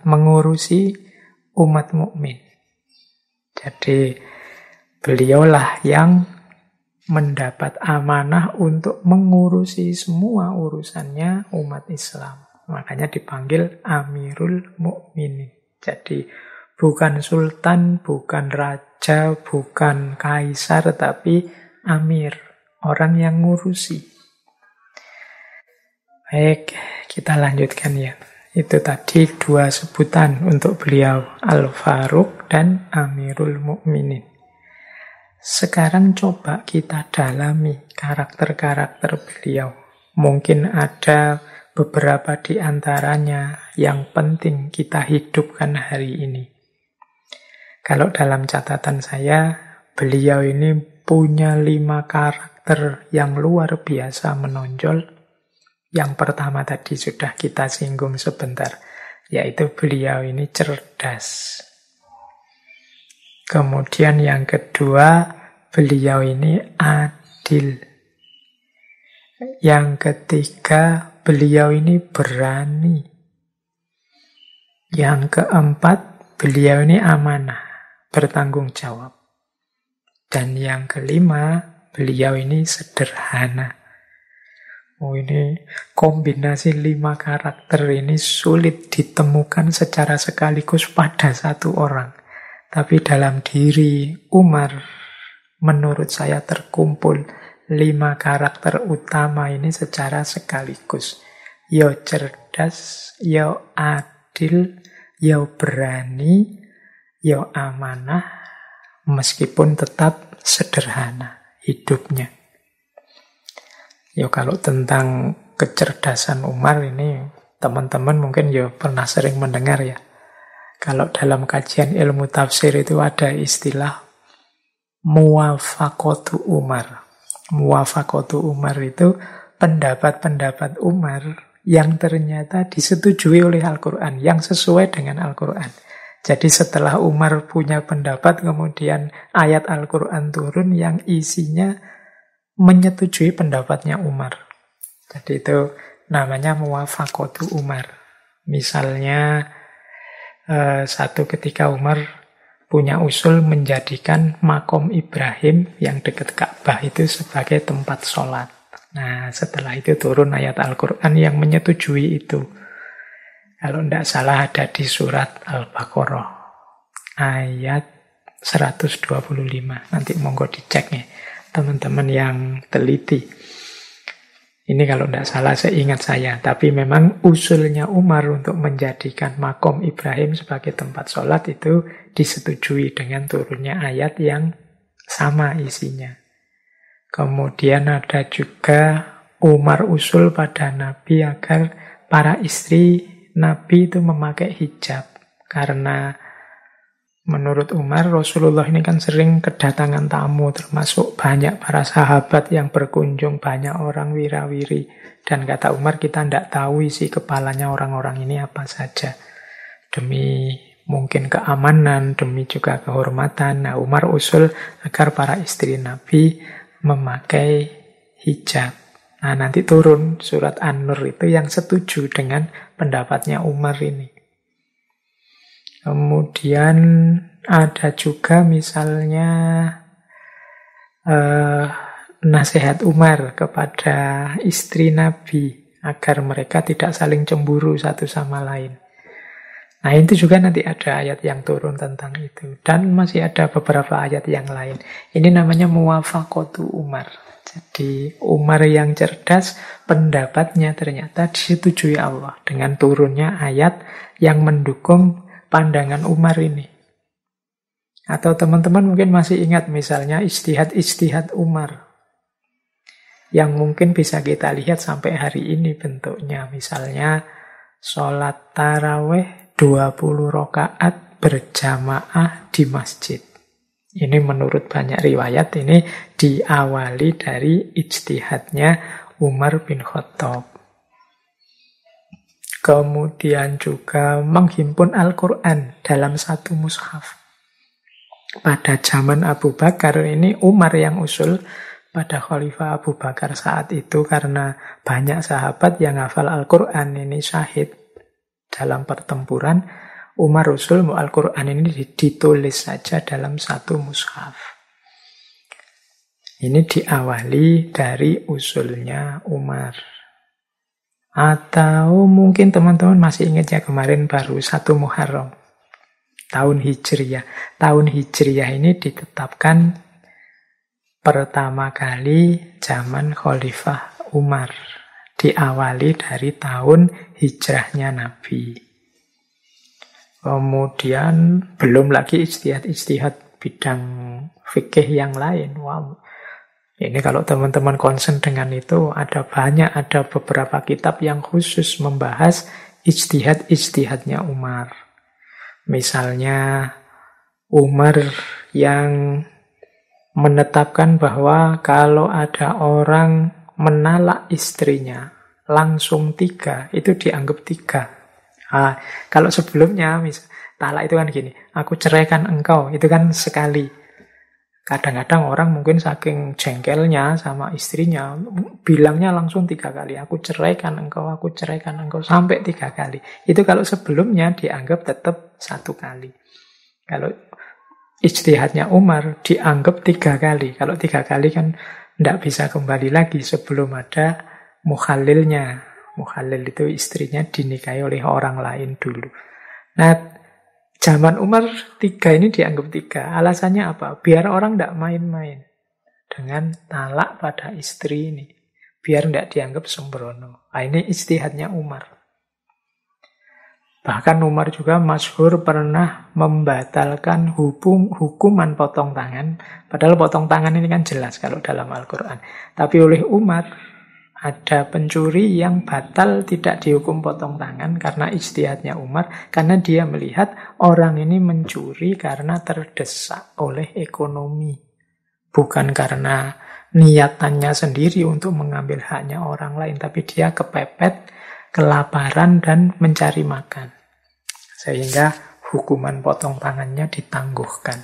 mukmin. Jadi beliaulah yang mendapat amanah untuk mengurusi semua urusannya umat Islam. Makanya dipanggil Amirul Mukminin. Jadi bukan sultan, bukan raja, bukan kaisar, tapi amir, orang yang ngurusi. Baik, kita lanjutkan ya. Itu tadi 2 sebutan untuk beliau, Al-Faruq dan Amirul Mukminin. Sekarang coba kita dalami karakter-karakter beliau. Mungkin ada beberapa di antaranya yang penting kita hidupkan hari ini. Kalau dalam catatan saya, beliau ini punya 5 karakter yang luar biasa menonjol. Yang pertama tadi sudah kita singgung sebentar, yaitu beliau ini cerdas. Kemudian yang kedua, beliau ini adil. Yang ketiga, beliau ini berani. Yang keempat, beliau ini amanah, bertanggung jawab. Dan yang kelima, beliau ini sederhana. Oh, ini kombinasi 5 karakter ini sulit ditemukan secara sekaligus pada satu orang. Tapi dalam diri Umar, menurut saya terkumpul 5 karakter utama ini secara sekaligus. Yo cerdas, yo adil, yo berani, yo amanah, meskipun tetap sederhana hidupnya. Yo kalau tentang kecerdasan Umar ini, teman-teman mungkin yo pernah sering mendengar ya. Kalau dalam kajian ilmu tafsir itu ada istilah muwafaqatu Umar. Muwafaqatu Umar itu pendapat-pendapat Umar yang ternyata disetujui oleh Al-Quran, yang sesuai dengan Al-Quran. Jadi setelah Umar punya pendapat, kemudian ayat Al-Quran turun yang isinya menyetujui pendapatnya Umar. Jadi itu namanya muwafaqatu Umar. Misalnya satu ketika Umar punya usul menjadikan makom Ibrahim yang dekat Ka'bah itu sebagai tempat sholat. Nah, setelah itu turun ayat Al-Quran yang menyetujui itu. Kalau tidak salah ada di surat Al-Baqarah, ayat 125. Nanti monggo dicek ya, teman-teman yang teliti. Ini kalau tidak salah seingat saya. Tapi memang usulnya Umar untuk menjadikan makom Ibrahim sebagai tempat sholat itu disetujui dengan turunnya ayat yang sama isinya. Kemudian ada juga Umar usul pada Nabi agar para istri Nabi itu memakai hijab. Karena menurut Umar, Rasulullah ini kan sering kedatangan tamu, termasuk banyak para sahabat yang berkunjung, banyak orang wirawiri. Dan kata Umar, kita tidak tahu isi kepalanya orang-orang ini apa saja. Demi mungkin keamanan, demi juga kehormatan. Nah, Umar usul agar para istri Nabi memakai hijab. Nah, nanti turun surat An-Nur itu yang setuju dengan pendapatnya Umar ini. Kemudian ada juga misalnya nasihat Umar kepada istri Nabi agar mereka tidak saling cemburu satu sama lain. Nah, itu juga nanti ada ayat yang turun tentang itu. Dan masih ada beberapa ayat yang lain. Ini namanya muwafaqatu Umar. Jadi Umar yang cerdas, pendapatnya ternyata disetujui Allah dengan turunnya ayat yang mendukung pandangan Umar ini. Atau teman-teman mungkin masih ingat misalnya ijtihad Umar yang mungkin bisa kita lihat sampai hari ini bentuknya. Misalnya sholat tarawih 20 rakaat berjamaah di masjid. Ini menurut banyak riwayat ini diawali dari ijtihadnya Umar bin Khattab. Kemudian juga menghimpun Al-Quran dalam satu mushaf. Pada zaman Abu Bakar ini Umar yang usul pada Khalifah Abu Bakar saat itu karena banyak sahabat yang hafal Al-Quran ini syahid dalam pertempuran. Umar usul Al-Quran ini ditulis saja dalam satu mushaf. Ini diawali dari usulnya Umar. Atau mungkin teman-teman masih ingat ya kemarin baru 1 Muharram. Tahun Hijriyah. Tahun Hijriyah ini ditetapkan pertama kali zaman Khalifah Umar. Diawali dari tahun hijrahnya Nabi. Kemudian belum lagi ijtihad-ijtihad bidang fikih yang lain. Wow. Ini kalau teman-teman concern dengan itu, ada beberapa kitab yang khusus membahas ijtihad-ijtihadnya Umar. Misalnya Umar yang menetapkan bahwa kalau ada orang menalak istrinya langsung 3, itu dianggap 3. Kalau sebelumnya, talak itu kan gini, aku ceraikan engkau, itu kan sekali. Kadang-kadang orang mungkin saking jengkelnya sama istrinya, bilangnya langsung 3 kali, aku ceraikan engkau, sampai 3 kali. Itu kalau sebelumnya dianggap tetap 1 kali. Kalau ijtihadnya Umar dianggap 3 kali. Kalau 3 kali kan tidak bisa kembali lagi sebelum ada mukhalilnya. Mukhalil itu istrinya dinikahi oleh orang lain dulu. Nah, zaman Umar 3 ini dianggap 3. Alasannya apa? Biar orang tidak main-main dengan talak pada istri ini. Biar tidak dianggap sembrono. Nah, ini ijtihadnya Umar. Bahkan Umar juga masyhur pernah membatalkan hukuman potong tangan. Padahal potong tangan ini kan jelas kalau dalam Al-Quran. Tapi oleh Umar, ada pencuri yang batal tidak dihukum potong tangan karena ijtihadnya Umar. Karena dia melihat orang ini mencuri karena terdesak oleh ekonomi. Bukan karena niatannya sendiri untuk mengambil haknya orang lain. Tapi dia kepepet, kelaparan, dan mencari makan. Sehingga hukuman potong tangannya ditangguhkan.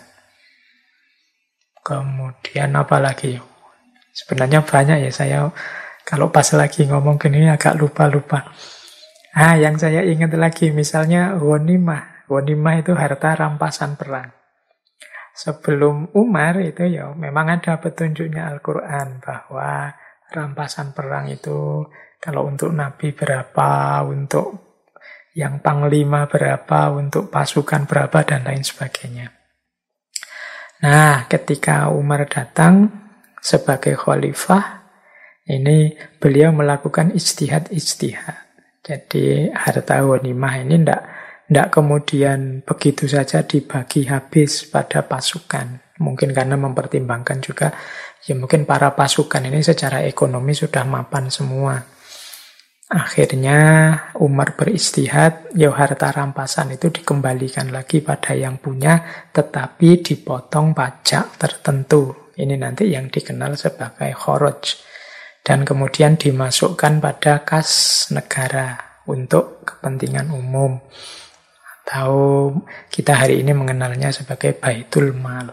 Kemudian apa lagi? Sebenarnya banyak ya, saya kalau pas lagi ngomong gini agak lupa-lupa. Yang saya ingat lagi misalnya ghanimah. Ghanimah itu harta rampasan perang. Sebelum Umar itu ya memang ada petunjuknya Al-Quran bahwa rampasan perang itu kalau untuk Nabi berapa, untuk yang panglima berapa, untuk pasukan berapa, dan lain sebagainya. Nah, ketika Umar datang sebagai khalifah, ini beliau melakukan ijtihad-ijtihad. Jadi harta ghanimah ini tidak kemudian begitu saja dibagi habis pada pasukan. Mungkin karena mempertimbangkan juga, ya mungkin para pasukan ini secara ekonomi sudah mapan semua. Akhirnya Umar berijtihad, ya harta rampasan itu dikembalikan lagi pada yang punya, tetapi dipotong pajak tertentu. Ini nanti yang dikenal sebagai kharaj. Dan kemudian dimasukkan pada kas negara untuk kepentingan umum. Atau kita hari ini mengenalnya sebagai Baitul Mal.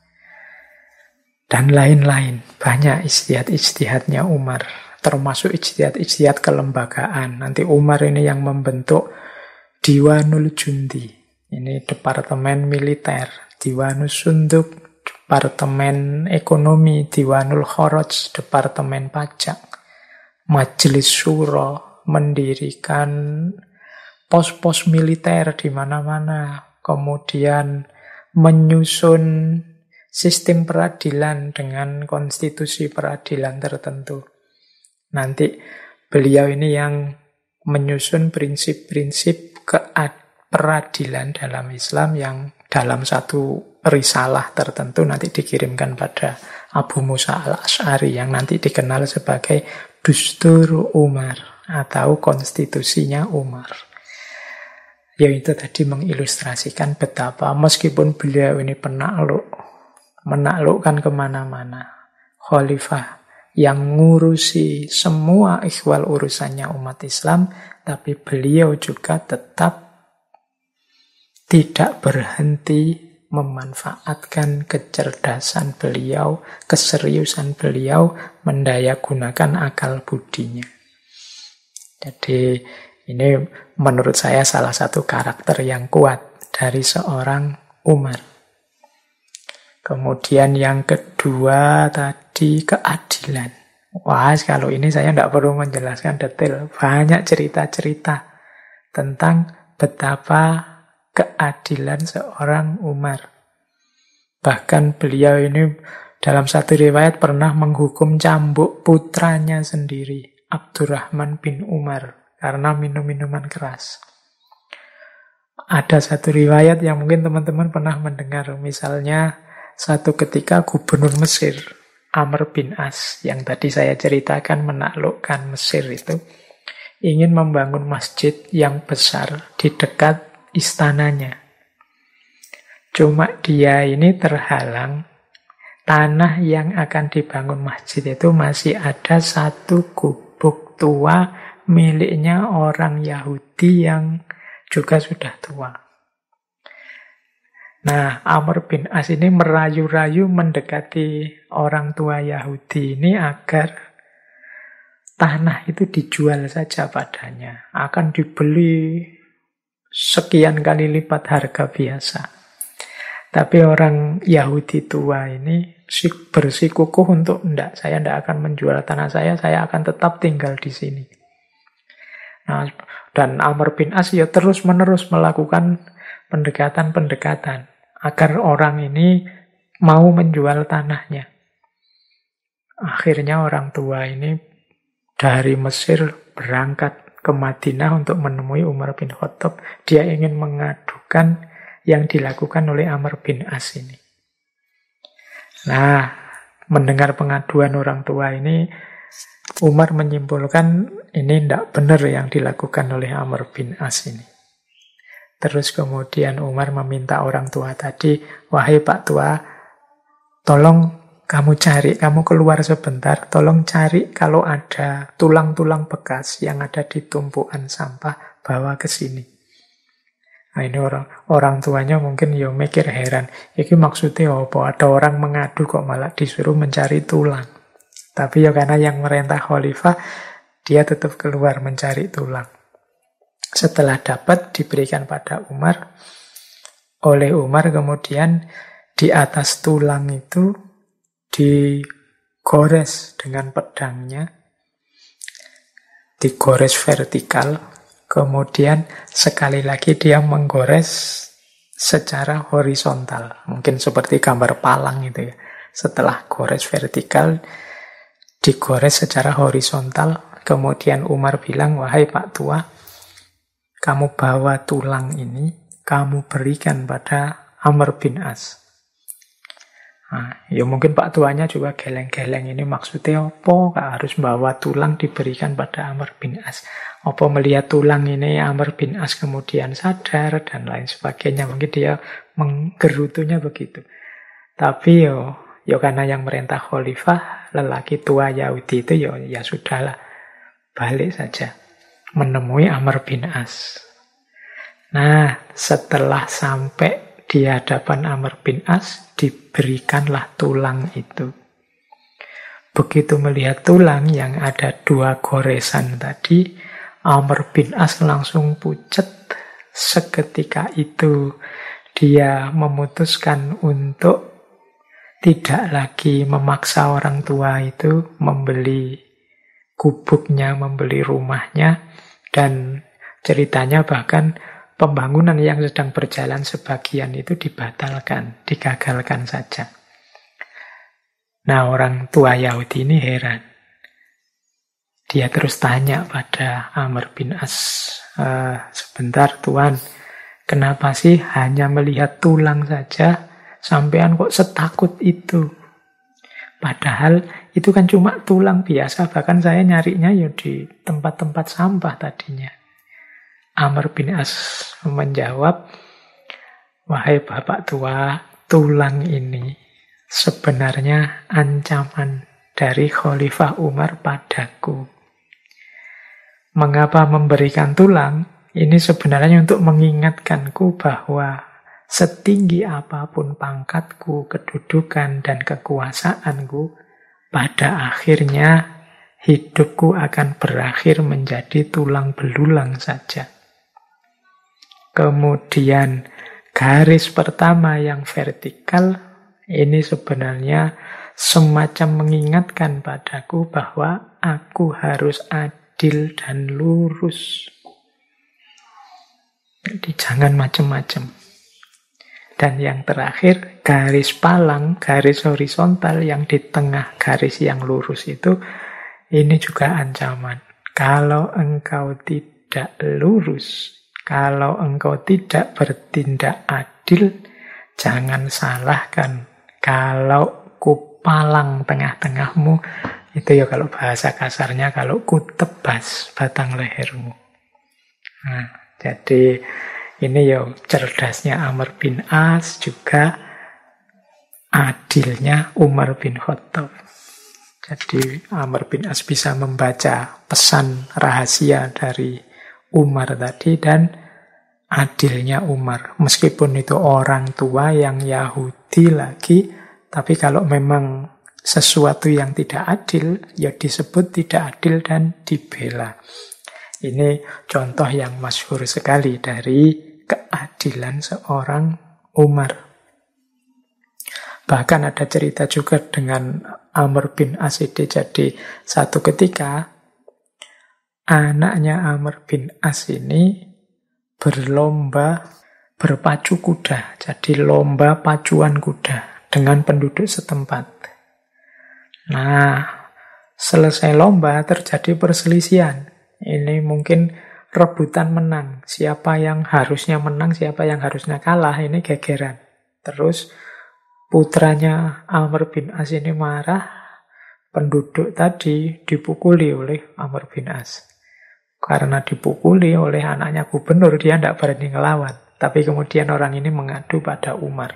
Dan lain-lain. Banyak ijtihad-ijtihadnya Umar. Termasuk ijtihad-ijtihad kelembagaan. Nanti Umar ini yang membentuk Diwanul Jundi. Ini departemen militer. Diwanus Sunduk, departemen ekonomi. Diwanul Kharaj, departemen pajak. Majelis Syuro mendirikan pos-pos militer di mana-mana. Kemudian menyusun sistem peradilan dengan konstitusi peradilan tertentu. Nanti beliau ini yang menyusun prinsip-prinsip peradilan dalam Islam yang dalam satu risalah tertentu nanti dikirimkan pada Abu Musa al-Asy'ari yang nanti dikenal sebagai Dustur Umar atau konstitusinya Umar. Yaitu tadi mengilustrasikan betapa meskipun beliau ini menaklukkan kemana-mana, khalifah yang ngurusi semua ikhwal urusannya umat Islam, tapi beliau juga tetap tidak berhenti memanfaatkan kecerdasan beliau, keseriusan beliau, mendayagunakan akal budinya. Jadi ini menurut saya salah satu karakter yang kuat dari seorang Umar. Kemudian yang kedua tadi keadilan. Wah, kalau ini saya tidak perlu menjelaskan detail. Banyak cerita-cerita tentang betapa keadilan seorang Umar. Bahkan beliau ini dalam satu riwayat pernah menghukum cambuk putranya sendiri, Abdurrahman bin Umar, karena minum minuman keras. Ada satu riwayat yang mungkin teman-teman pernah mendengar. Misalnya satu ketika gubernur Mesir, Amr bin As, yang tadi saya ceritakan menaklukkan Mesir itu, ingin membangun masjid yang besar di dekat istananya. Cuma dia ini terhalang, tanah yang akan dibangun masjid itu masih ada satu gubuk tua miliknya orang Yahudi yang juga sudah tua. Nah, Amr bin As ini merayu-rayu mendekati orang tua Yahudi ini agar tanah itu dijual saja padanya. Akan dibeli sekian kali lipat harga biasa. Tapi orang Yahudi tua ini bersikukuh untuk, enggak, saya tidak akan menjual tanah saya akan tetap tinggal di sini. Nah, dan Amr bin As ya terus-menerus melakukan pendekatan-pendekatan agar orang ini mau menjual tanahnya. Akhirnya orang tua ini dari Mesir berangkat ke Madinah untuk menemui Umar bin Khattab. Dia ingin mengadukan yang dilakukan oleh Amr bin As ini. Nah, mendengar pengaduan orang tua ini, Umar menyimpulkan ini tidak benar yang dilakukan oleh Amr bin As ini. Terus kemudian Umar meminta orang tua tadi, wahai Pak Tua, tolong kamu cari, kamu keluar sebentar, tolong cari kalau ada tulang-tulang bekas yang ada di tumpukan sampah, bawa ke sini. Nah, ini orang tuanya mungkin ya mikir heran, ini maksudnya apa? Ada orang mengadu kok malah disuruh mencari tulang. Tapi ya karena yang merintah khalifah, dia tetap keluar mencari tulang. Setelah dapat, diberikan pada Umar. Oleh Umar kemudian di atas tulang itu digores dengan pedangnya. Digores vertikal. Kemudian sekali lagi dia menggores secara horizontal. Mungkin seperti gambar palang itu ya. Setelah gores vertikal, digores secara horizontal. Kemudian Umar bilang, wahai Pak Tua, kamu bawa tulang ini, kamu berikan pada Amr bin As. Nah, ya mungkin Pak Tuanya juga geleng-geleng, ini maksudnya apa? Harus bawa tulang diberikan pada Amr bin As. Apa melihat tulang ini Amr bin As kemudian sadar dan lain sebagainya. Mungkin dia menggerutunya begitu. Tapi ya karena yang merintah khalifah, lelaki tua Yahudi itu ya sudahlah, balik saja menemui Amr bin As. Nah, setelah sampai di hadapan Amr bin As, diberikanlah tulang itu. Begitu melihat tulang yang ada 2 goresan tadi, Amr bin As langsung pucat. Seketika itu dia memutuskan untuk tidak lagi memaksa orang tua itu membeli gubuknya, membeli rumahnya, dan ceritanya bahkan pembangunan yang sedang berjalan sebagian itu dibatalkan, digagalkan saja. Nah, orang tua Yahudi ini heran. Dia terus tanya pada Amr bin As, sebentar Tuan, kenapa sih hanya melihat tulang saja, sampean kok setakut itu? Padahal itu kan cuma tulang biasa, bahkan saya nyarinya ya di tempat-tempat sampah tadinya. Amr bin As menjawab, wahai Bapak Tua, tulang ini sebenarnya ancaman dari Khalifah Umar padaku. Mengapa memberikan tulang? Ini sebenarnya untuk mengingatkanku bahwa setinggi apapun pangkatku, kedudukan, dan kekuasaanku, pada akhirnya hidupku akan berakhir menjadi tulang belulang saja. Kemudian garis pertama yang vertikal, ini sebenarnya semacam mengingatkan padaku bahwa aku harus adil dan lurus. Jadi jangan macam-macam. Dan yang terakhir, garis palang, garis horizontal yang di tengah garis yang lurus itu, ini juga ancaman. Kalau engkau tidak lurus, Kalau engkau tidak bertindak adil, jangan salahkan. Kalau kupalang tengah-tengahmu, itu ya kalau bahasa kasarnya, kalau kutebas batang lehermu. Nah, jadi ini ya cerdasnya Amr bin As, juga adilnya Umar bin Khattab. Jadi Amr bin As bisa membaca pesan rahasia dari Umar tadi, dan adilnya Umar. Meskipun itu orang tua yang Yahudi lagi, tapi kalau memang sesuatu yang tidak adil, ya disebut tidak adil dan dibela. Ini contoh yang masyhur sekali dari keadilan seorang Umar. Bahkan ada cerita juga dengan Amr bin As ini. Jadi satu ketika anaknya Amr bin As ini berlomba berpacu kuda. Jadi lomba pacuan kuda dengan penduduk setempat. Nah, selesai lomba terjadi perselisihan. Ini mungkin rebutan menang. Siapa yang harusnya menang, siapa yang harusnya kalah, ini gegeran. Terus putranya Amr bin As ini marah, penduduk tadi dipukuli oleh Amr bin As. Karena dipukuli oleh anaknya gubernur, dia tidak berani ngelawan. Tapi kemudian orang ini mengadu pada Umar.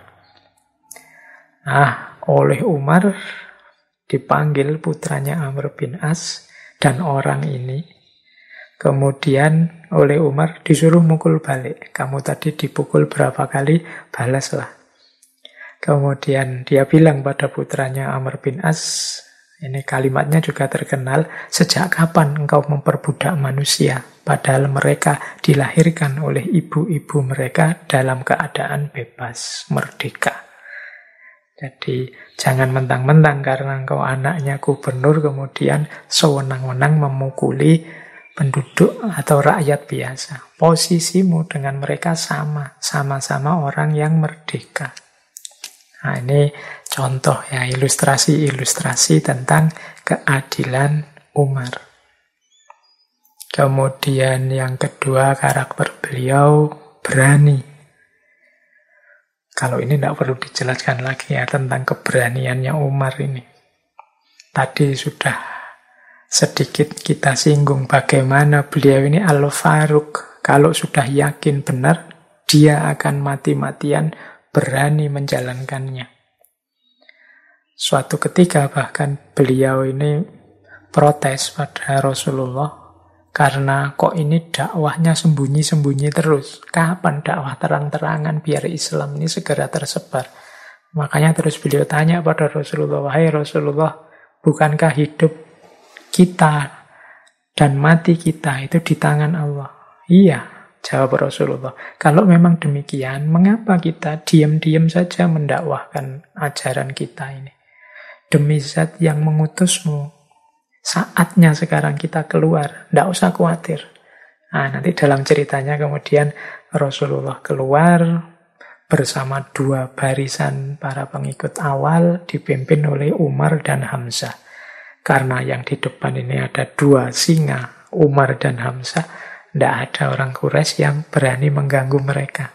Nah, oleh Umar dipanggil putranya Amr bin As dan orang ini. Kemudian oleh Umar disuruh mukul balik. Kamu tadi dipukul berapa kali, balaslah. Kemudian dia bilang pada putranya Amr bin As, ini kalimatnya juga terkenal, sejak kapan engkau memperbudak manusia, padahal mereka dilahirkan oleh ibu-ibu mereka dalam keadaan bebas, merdeka. Jadi jangan mentang-mentang karena engkau anaknya gubernur kemudian sewenang-wenang memukuli penduduk atau rakyat biasa. Posisimu dengan mereka sama, sama-sama orang yang merdeka. Nah, ini contoh ya, ilustrasi-ilustrasi tentang keadilan Umar. Kemudian yang kedua, karakter beliau berani. Kalau ini tidak perlu dijelaskan lagi ya tentang keberaniannya Umar ini. Tadi sudah sedikit kita singgung bagaimana beliau ini Al-Faruq. Kalau sudah yakin benar, dia akan mati-matian berani menjalankannya. Suatu ketika bahkan beliau ini protes pada Rasulullah, karena kok ini dakwahnya sembunyi-sembunyi terus. Kapan dakwah terang-terangan biar Islam ini segera tersebar? Makanya terus beliau tanya pada Rasulullah, wahai Rasulullah, bukankah hidup kita dan mati kita itu di tangan Allah? Iya, jawab Rasulullah. Kalau memang demikian, mengapa kita diam-diam saja mendakwahkan ajaran kita ini? Demi Zat yang mengutusmu, saatnya sekarang kita keluar, tidak usah khawatir. Nah, nanti dalam ceritanya kemudian Rasulullah keluar bersama dua barisan para pengikut awal dipimpin oleh Umar dan Hamzah. Karena yang di depan ini ada dua singa, Umar dan Hamzah, tidak ada orang Quraisy yang berani mengganggu mereka.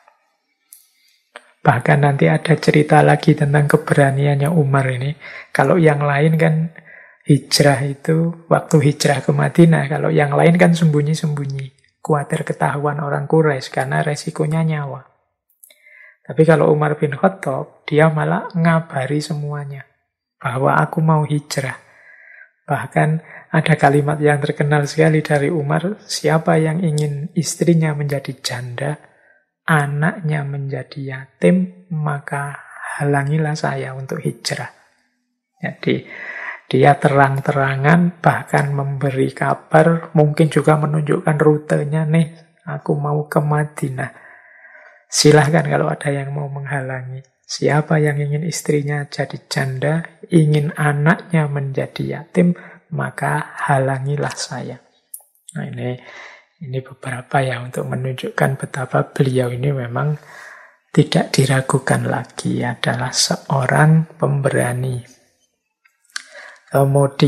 Bahkan nanti ada cerita lagi tentang keberaniannya Umar ini. Kalau yang lain kan hijrah itu, waktu hijrah ke Madinah, kalau yang lain kan sembunyi-sembunyi. Khawatir ketahuan orang Quraisy karena resikonya nyawa. Tapi kalau Umar bin Khattab, dia malah ngabari semuanya. Bahwa aku mau hijrah. Bahkan ada kalimat yang terkenal sekali dari Umar, siapa yang ingin istrinya menjadi janda, anaknya menjadi yatim, maka halangilah saya untuk hijrah. Jadi dia terang-terangan bahkan memberi kabar, mungkin juga menunjukkan rutenya, nih aku mau ke Madinah. Silahkan kalau ada yang mau menghalangi. Siapa yang ingin istrinya jadi janda, ingin anaknya menjadi yatim, maka halangilah saya. Nah, ini beberapa ya untuk menunjukkan betapa beliau ini memang tidak diragukan lagi, adalah seorang pemberani.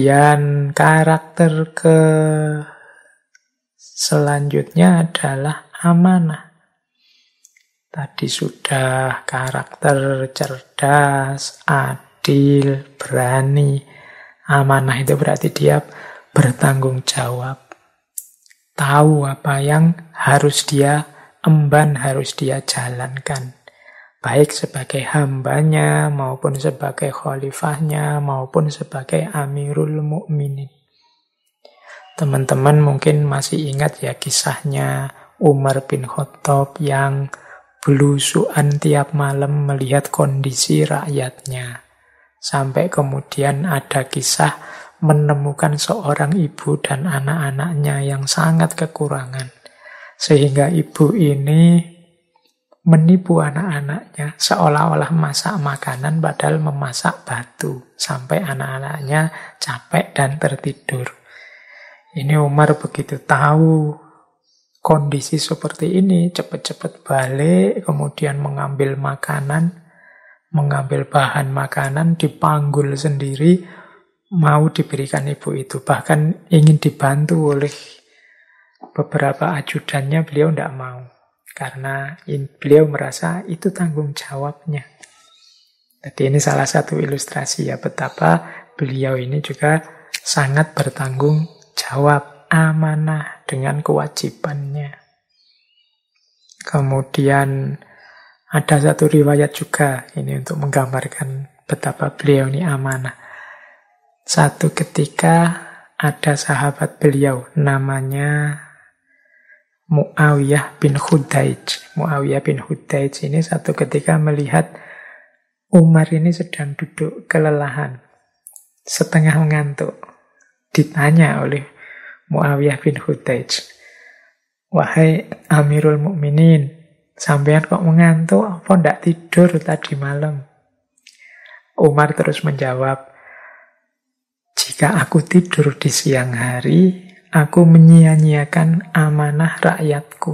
Kemudian karakter selanjutnya adalah amanah. Tadi sudah karakter cerdas, adil, berani. Amanah itu berarti dia bertanggung jawab. Tahu apa yang harus dia emban, harus dia jalankan. Baik sebagai hambanya, maupun sebagai khalifahnya, maupun sebagai Amirul Mukminin. Teman-teman mungkin masih ingat ya kisahnya Umar bin Khattab yang belusuan tiap malam melihat kondisi rakyatnya. Sampai kemudian ada kisah menemukan seorang ibu dan anak-anaknya yang sangat kekurangan. Sehingga ibu ini menipu anak-anaknya seolah-olah masak makanan padahal memasak batu. Sampai anak-anaknya capek dan tertidur. Ini Umar begitu tahu kondisi seperti ini, cepat-cepat balik, kemudian mengambil makanan, mengambil bahan makanan, dipanggul sendiri, mau diberikan ibu itu. Bahkan ingin dibantu oleh beberapa ajudannya, beliau tidak mau. Karena beliau merasa itu tanggung jawabnya. Jadi ini salah satu ilustrasi ya betapa beliau ini juga sangat bertanggung jawab, amanah dengan kewajibannya. Kemudian ada satu riwayat juga ini untuk menggambarkan betapa beliau ini amanah. Satu ketika ada sahabat beliau namanya Muawiyah bin Hudaij. Muawiyah bin Hudaij ini satu ketika melihat Umar ini sedang duduk kelelahan, setengah mengantuk. Ditanya oleh Muawiyah bin Hudaij, "Wahai Amirul Mukminin, sampean kok mengantuk? Apa ndak tidur tadi malam?" Umar terus menjawab, "Jika aku tidur di siang hari, aku menyia-nyiakan amanah rakyatku.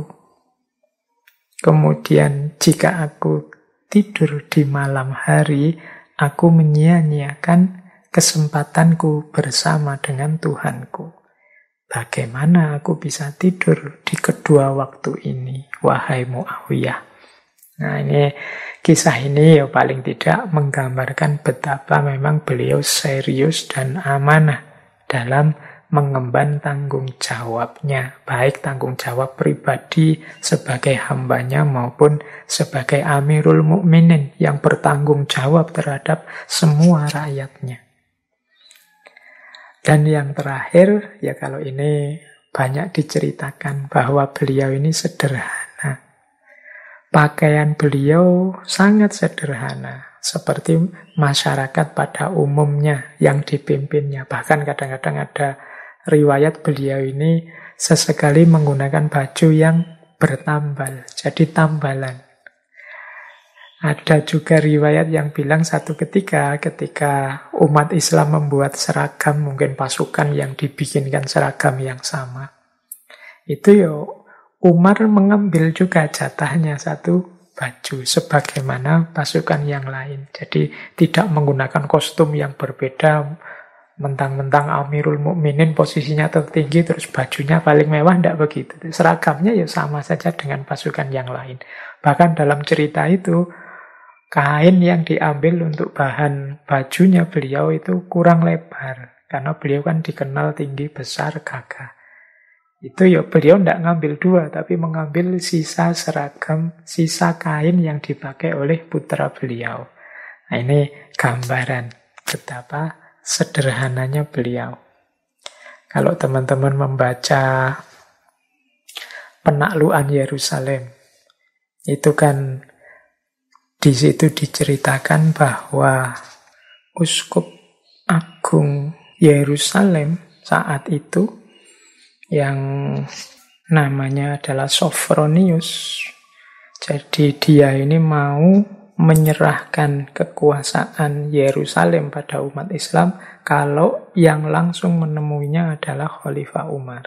Kemudian jika aku tidur di malam hari, aku menyia-nyiakan kesempatanku bersama dengan Tuhanku. Bagaimana aku bisa tidur di kedua waktu ini, wahai Muawiyah?" Nah ini, kisah ini ya paling tidak menggambarkan betapa memang beliau serius dan amanah dalam mengemban tanggung jawabnya. Baik tanggung jawab pribadi sebagai hambanya maupun sebagai Amirul Mukminin yang bertanggung jawab terhadap semua rakyatnya. Dan yang terakhir, ya kalau ini banyak diceritakan bahwa beliau ini sederhana. Pakaian beliau sangat sederhana, seperti masyarakat pada umumnya yang dipimpinnya. Bahkan kadang-kadang ada riwayat beliau ini sesekali menggunakan baju yang bertambal, jadi tambalan. Ada juga riwayat yang bilang satu ketika umat Islam membuat seragam, mungkin pasukan yang dibikinkan seragam yang sama. Itu ya Umar mengambil juga jatahnya satu baju sebagaimana pasukan yang lain. Jadi tidak menggunakan kostum yang berbeda, mentang-mentang Amirul Mukminin posisinya tertinggi terus bajunya paling mewah, tidak begitu. Seragamnya ya sama saja dengan pasukan yang lain. Bahkan dalam cerita itu kain yang diambil untuk bahan bajunya beliau itu kurang lebar. Karena beliau kan dikenal tinggi, besar, gagah. Itu ya beliau tidak ngambil dua, tapi mengambil sisa seragam, sisa kain yang dipakai oleh putra beliau. Nah ini gambaran betapa sederhananya beliau. Kalau teman-teman membaca penaklukan Yerusalem, itu kan di situ diceritakan bahwa Uskup Agung Yerusalem saat itu yang namanya adalah Sophronius. Jadi dia ini mau menyerahkan kekuasaan Yerusalem pada umat Islam kalau yang langsung menemuinya adalah Khalifah Umar.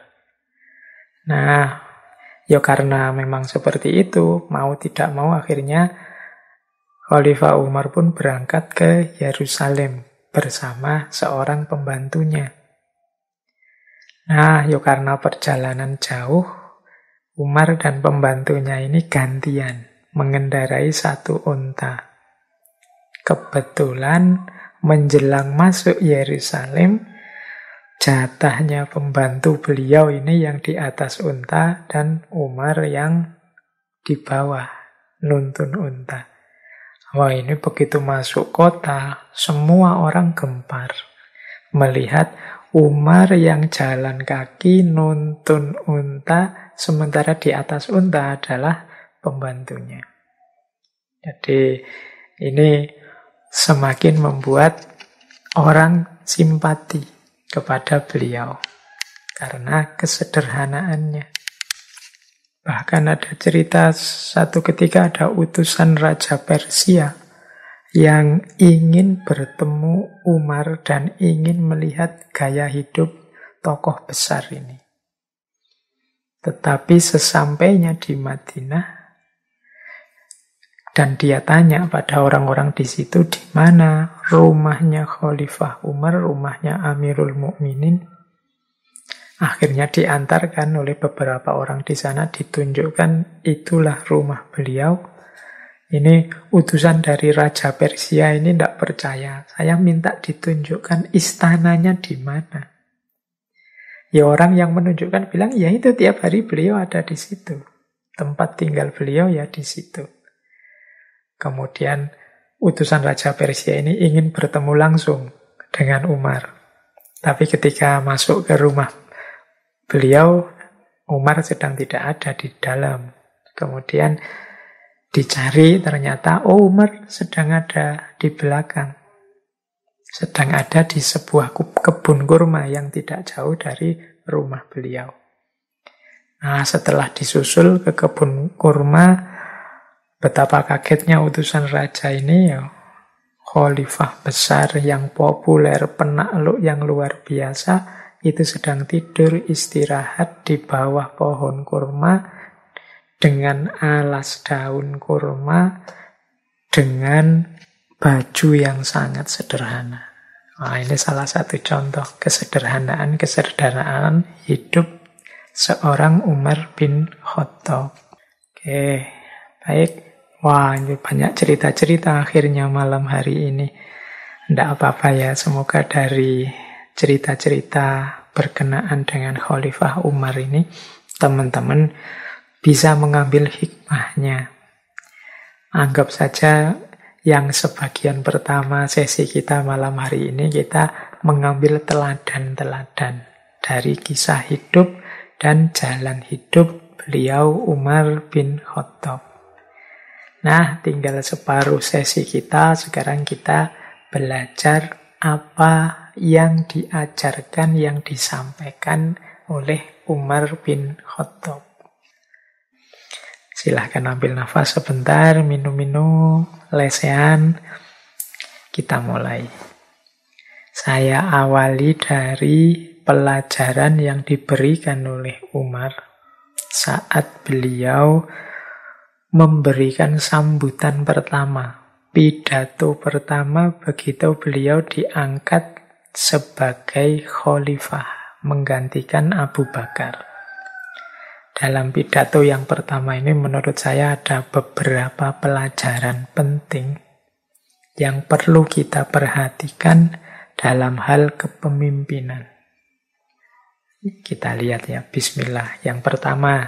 Nah, ya karena memang seperti itu, mau tidak mau akhirnya Khalifah Umar pun berangkat ke Yerusalem bersama seorang pembantunya. Nah, ya karena perjalanan jauh, Umar dan pembantunya ini gantian mengendarai satu unta. Kebetulan menjelang masuk Yerusalem, jatahnya pembantu beliau ini yang di atas unta dan Umar yang di bawah nuntun unta. Wah, ini begitu masuk kota, semua orang gempar melihat Umar yang jalan kaki nuntun unta, sementara di atas unta adalah pembantunya. Jadi ini semakin membuat orang simpati kepada beliau karena kesederhanaannya. Bahkan ada cerita satu ketika ada utusan Raja Persia yang ingin bertemu Umar dan ingin melihat gaya hidup tokoh besar ini. Tetapi sesampainya di Madinah, dan dia tanya pada orang-orang di situ di mana rumahnya Khalifah Umar, rumahnya Amirul Mukminin. Akhirnya diantarkan oleh beberapa orang di sana, ditunjukkan itulah rumah beliau. Ini utusan dari Raja Persia ini tidak percaya. Saya minta ditunjukkan istananya di mana. Ya orang yang menunjukkan bilang, ya itu tiap hari beliau ada di situ. Tempat tinggal beliau ya di situ. Kemudian utusan Raja Persia ini ingin bertemu langsung dengan Umar. Tapi ketika masuk ke rumah beliau, Umar sedang tidak ada di dalam. Kemudian dicari, ternyata Umar sedang ada di belakang. Sedang ada di sebuah kebun kurma yang tidak jauh dari rumah beliau. Nah, setelah disusul ke kebun kurma, betapa kagetnya utusan raja ini ya. Khalifah besar yang populer, penakluk yang luar biasa, itu sedang tidur istirahat di bawah pohon kurma dengan alas daun kurma dengan baju yang sangat sederhana. Nah, ini salah satu contoh kesederhanaan hidup seorang Umar bin Khattab. Oke, baik. Wah, ini banyak cerita-cerita akhirnya malam hari ini. Tidak apa-apa ya, semoga dari cerita-cerita berkenaan dengan Khalifah Umar ini, teman-teman bisa mengambil hikmahnya. Anggap saja yang sebagian pertama sesi kita malam hari ini, kita mengambil teladan-teladan dari kisah hidup dan jalan hidup beliau Umar bin Khattab. Nah, tinggal separuh sesi kita. Sekarang kita belajar apa yang diajarkan, yang disampaikan oleh Umar bin Khattab. Silahkan ambil nafas sebentar, minum-minum, lesehan. Kita mulai. Saya awali dari pelajaran yang diberikan oleh Umar saat beliau memberikan sambutan pertama, pidato pertama begitu beliau diangkat sebagai khalifah, menggantikan Abu Bakar. Dalam pidato yang pertama ini menurut saya ada beberapa pelajaran penting yang perlu kita perhatikan dalam hal kepemimpinan. Kita lihat ya, bismillah. Yang pertama,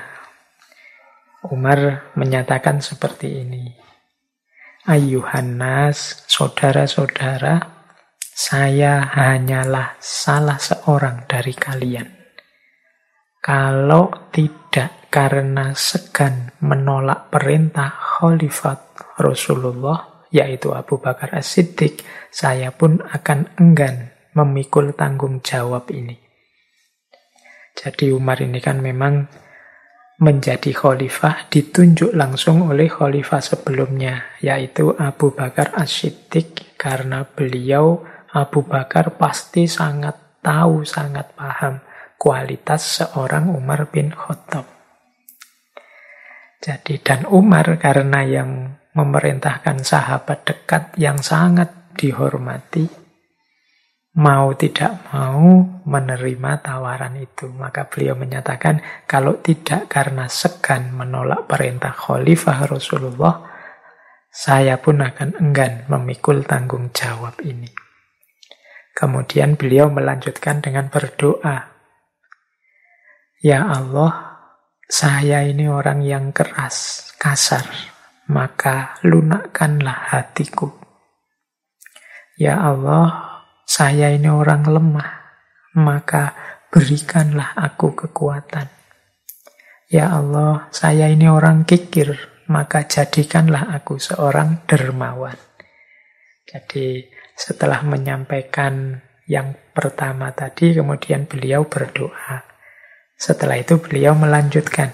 Umar menyatakan seperti ini. Ayyuhan nas, saudara-saudara, saya hanyalah salah seorang dari kalian. Kalau tidak karena segan menolak perintah Khalifat Rasulullah, yaitu Abu Bakar As-Siddiq, saya pun akan enggan memikul tanggung jawab ini. Jadi Umar ini kan memang menjadi khalifah ditunjuk langsung oleh khalifah sebelumnya, yaitu Abu Bakar As-Siddiq, karena beliau Abu Bakar pasti sangat tahu, sangat paham kualitas seorang Umar bin Khattab. Jadi dan Umar karena yang memerintahkan sahabat dekat yang sangat dihormati, mau tidak mau menerima tawaran itu. Maka beliau menyatakan, kalau tidak karena segan menolak perintah Khalifah Rasulullah, saya pun akan enggan memikul tanggung jawab ini. Kemudian beliau melanjutkan dengan berdoa, ya Allah, saya ini orang yang keras, kasar, maka lunakkanlah hatiku. Ya Allah, saya ini orang lemah, maka berikanlah aku kekuatan. Ya Allah, saya ini orang kikir, maka jadikanlah aku seorang dermawan. Jadi setelah menyampaikan yang pertama tadi, kemudian beliau berdoa. Setelah itu beliau melanjutkan,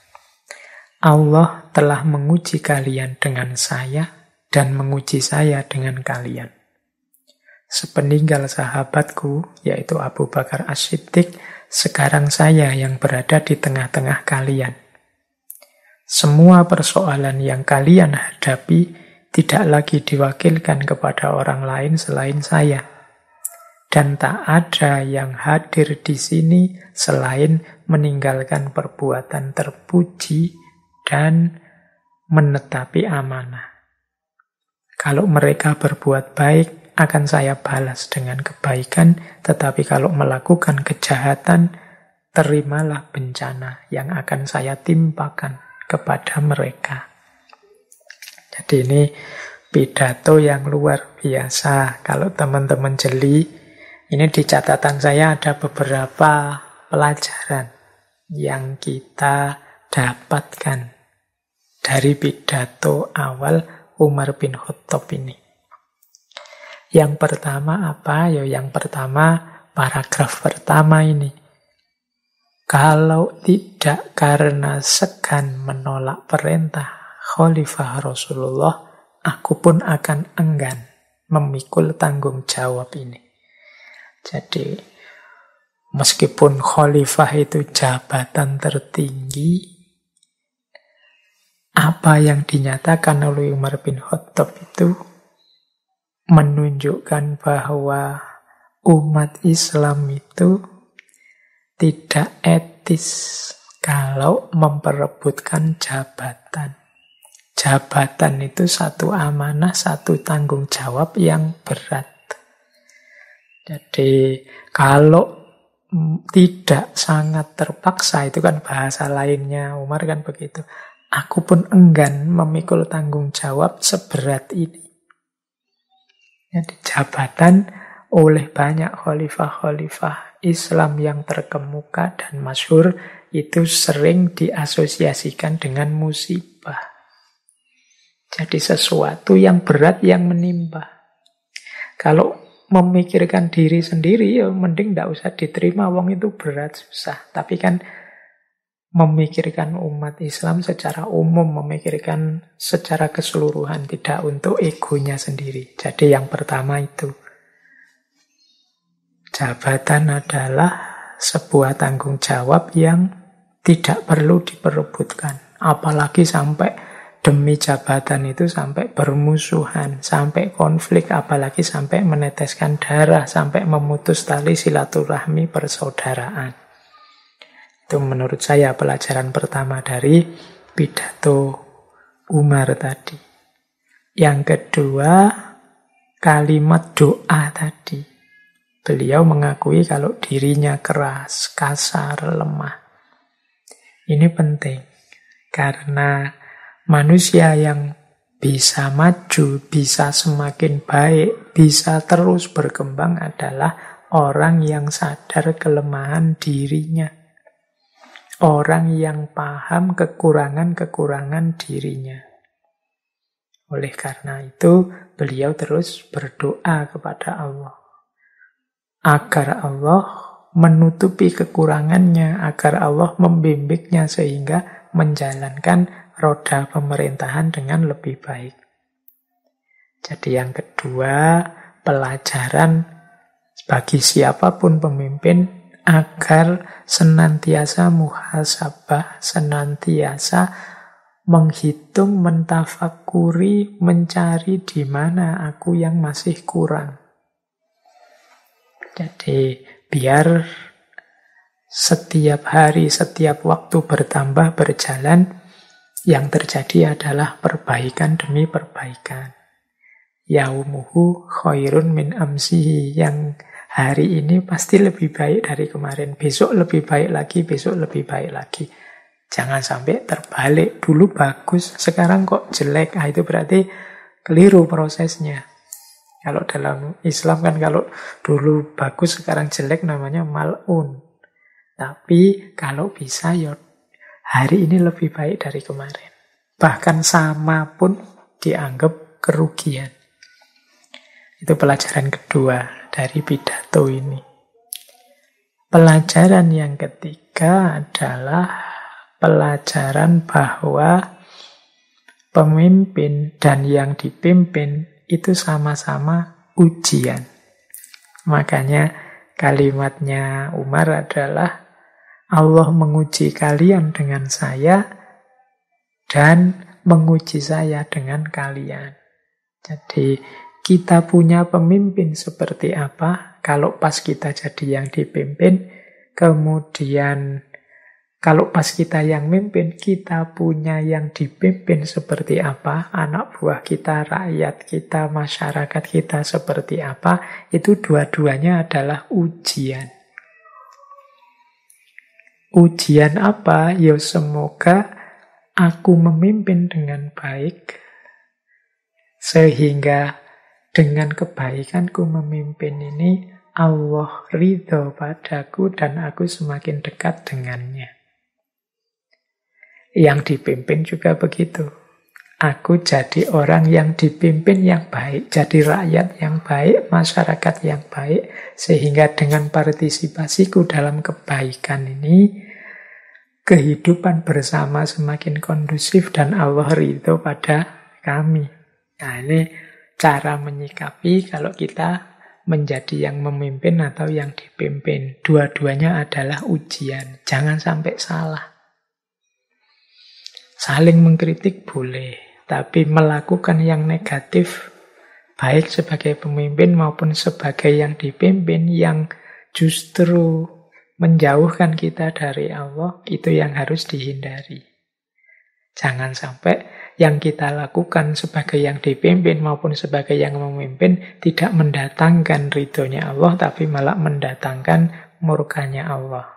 Allah telah menguji kalian dengan saya dan menguji saya dengan kalian. Sepeninggal sahabatku, yaitu Abu Bakar As-Siddiq, sekarang saya yang berada di tengah-tengah kalian. Semua persoalan yang kalian hadapi tidak lagi diwakilkan kepada orang lain selain saya. Dan tak ada yang hadir di sini selain meninggalkan perbuatan terpuji dan menetapi amanah. Kalau mereka berbuat baik, akan saya balas dengan kebaikan, tetapi kalau melakukan kejahatan, terimalah bencana yang akan saya timpakan kepada mereka. Jadi ini pidato yang luar biasa. Kalau teman-teman jeli, ini di catatan saya ada beberapa pelajaran yang kita dapatkan dari pidato awal Umar bin Khattab ini. Yang pertama apa? Yang pertama, paragraf pertama ini. Kalau tidak karena segan menolak perintah Khalifah Rasulullah, aku pun akan enggan memikul tanggung jawab ini. Jadi, meskipun Khalifah itu jabatan tertinggi, apa yang dinyatakan oleh Umar bin Khattab itu menunjukkan bahwa umat Islam itu tidak etis kalau memperebutkan jabatan. Jabatan itu satu amanah, satu tanggung jawab yang berat. Jadi kalau tidak sangat terpaksa, itu kan bahasa lainnya Umar kan begitu. Aku pun enggan memikul tanggung jawab seberat ini. Jadi jabatan oleh banyak khalifah-khalifah Islam yang terkemuka dan masyhur itu sering diasosiasikan dengan musibah. Jadi sesuatu yang berat yang menimpa. Kalau memikirkan diri sendiri, ya mending tidak usah diterima, wong itu berat, susah. Tapi kan memikirkan umat Islam secara umum, memikirkan secara keseluruhan, tidak untuk egonya sendiri. Jadi yang pertama itu, jabatan adalah sebuah tanggung jawab yang tidak perlu diperebutkan. Apalagi sampai demi jabatan itu sampai bermusuhan, sampai konflik, apalagi sampai meneteskan darah, sampai memutus tali silaturahmi persaudaraan. Itu menurut saya pelajaran pertama dari pidato Umar tadi. Yang kedua, kalimat doa tadi. Beliau mengakui kalau dirinya keras, kasar, lemah. Ini penting. Karena manusia yang bisa maju, bisa semakin baik, bisa terus berkembang adalah orang yang sadar kelemahan dirinya. Orang yang paham kekurangan-kekurangan dirinya. Oleh karena itu, beliau terus berdoa kepada Allah. Agar Allah menutupi kekurangannya, agar Allah membimbingnya sehingga menjalankan roda pemerintahan dengan lebih baik. Jadi yang kedua, pelajaran bagi siapapun pemimpin agar senantiasa muhasabah, senantiasa menghitung, mentafakuri, mencari di mana aku yang masih kurang. Jadi biar setiap hari, setiap waktu bertambah, berjalan, yang terjadi adalah perbaikan demi perbaikan. Yaumuhu khairun min amsihi. Yang hari ini pasti lebih baik dari kemarin. Besok lebih baik lagi, besok lebih baik lagi. Jangan sampai terbalik. Dulu bagus, sekarang kok jelek. Nah, itu berarti keliru prosesnya. Kalau dalam Islam kan kalau dulu bagus, sekarang jelek namanya mal'un. Tapi kalau bisa ya hari ini lebih baik dari kemarin. Bahkan sama pun dianggap kerugian. Itu pelajaran kedua dari pidato ini. Pelajaran yang ketiga adalah pelajaran bahwa pemimpin dan yang dipimpin itu sama-sama ujian. Makanya kalimatnya Umar adalah Allah menguji kalian dengan saya dan menguji saya dengan kalian. Jadi kita punya pemimpin seperti apa, kalau pas kita jadi yang dipimpin, kemudian kalau pas kita yang mimpin, kita punya yang dipimpin seperti apa, anak buah kita, rakyat kita, masyarakat kita seperti apa, itu dua-duanya adalah ujian. Ujian apa? Ya semoga aku memimpin dengan baik, sehingga dengan kebaikanku memimpin ini, Allah ridho padaku dan aku semakin dekat dengannya. Yang dipimpin juga begitu. Aku jadi orang yang dipimpin yang baik, jadi rakyat yang baik, masyarakat yang baik, sehingga dengan partisipasiku dalam kebaikan ini, kehidupan bersama semakin kondusif dan Allah ridho pada kami. Nah, ini cara menyikapi kalau kita menjadi yang memimpin atau yang dipimpin. Dua-duanya adalah ujian. Jangan sampai salah. Saling mengkritik boleh, tapi melakukan yang negatif, baik sebagai pemimpin maupun sebagai yang dipimpin, yang justru menjauhkan kita dari Allah, itu yang harus dihindari. Jangan sampai yang kita lakukan sebagai yang dipimpin maupun sebagai yang memimpin tidak mendatangkan ridhonya Allah, tapi malah mendatangkan murkanya Allah.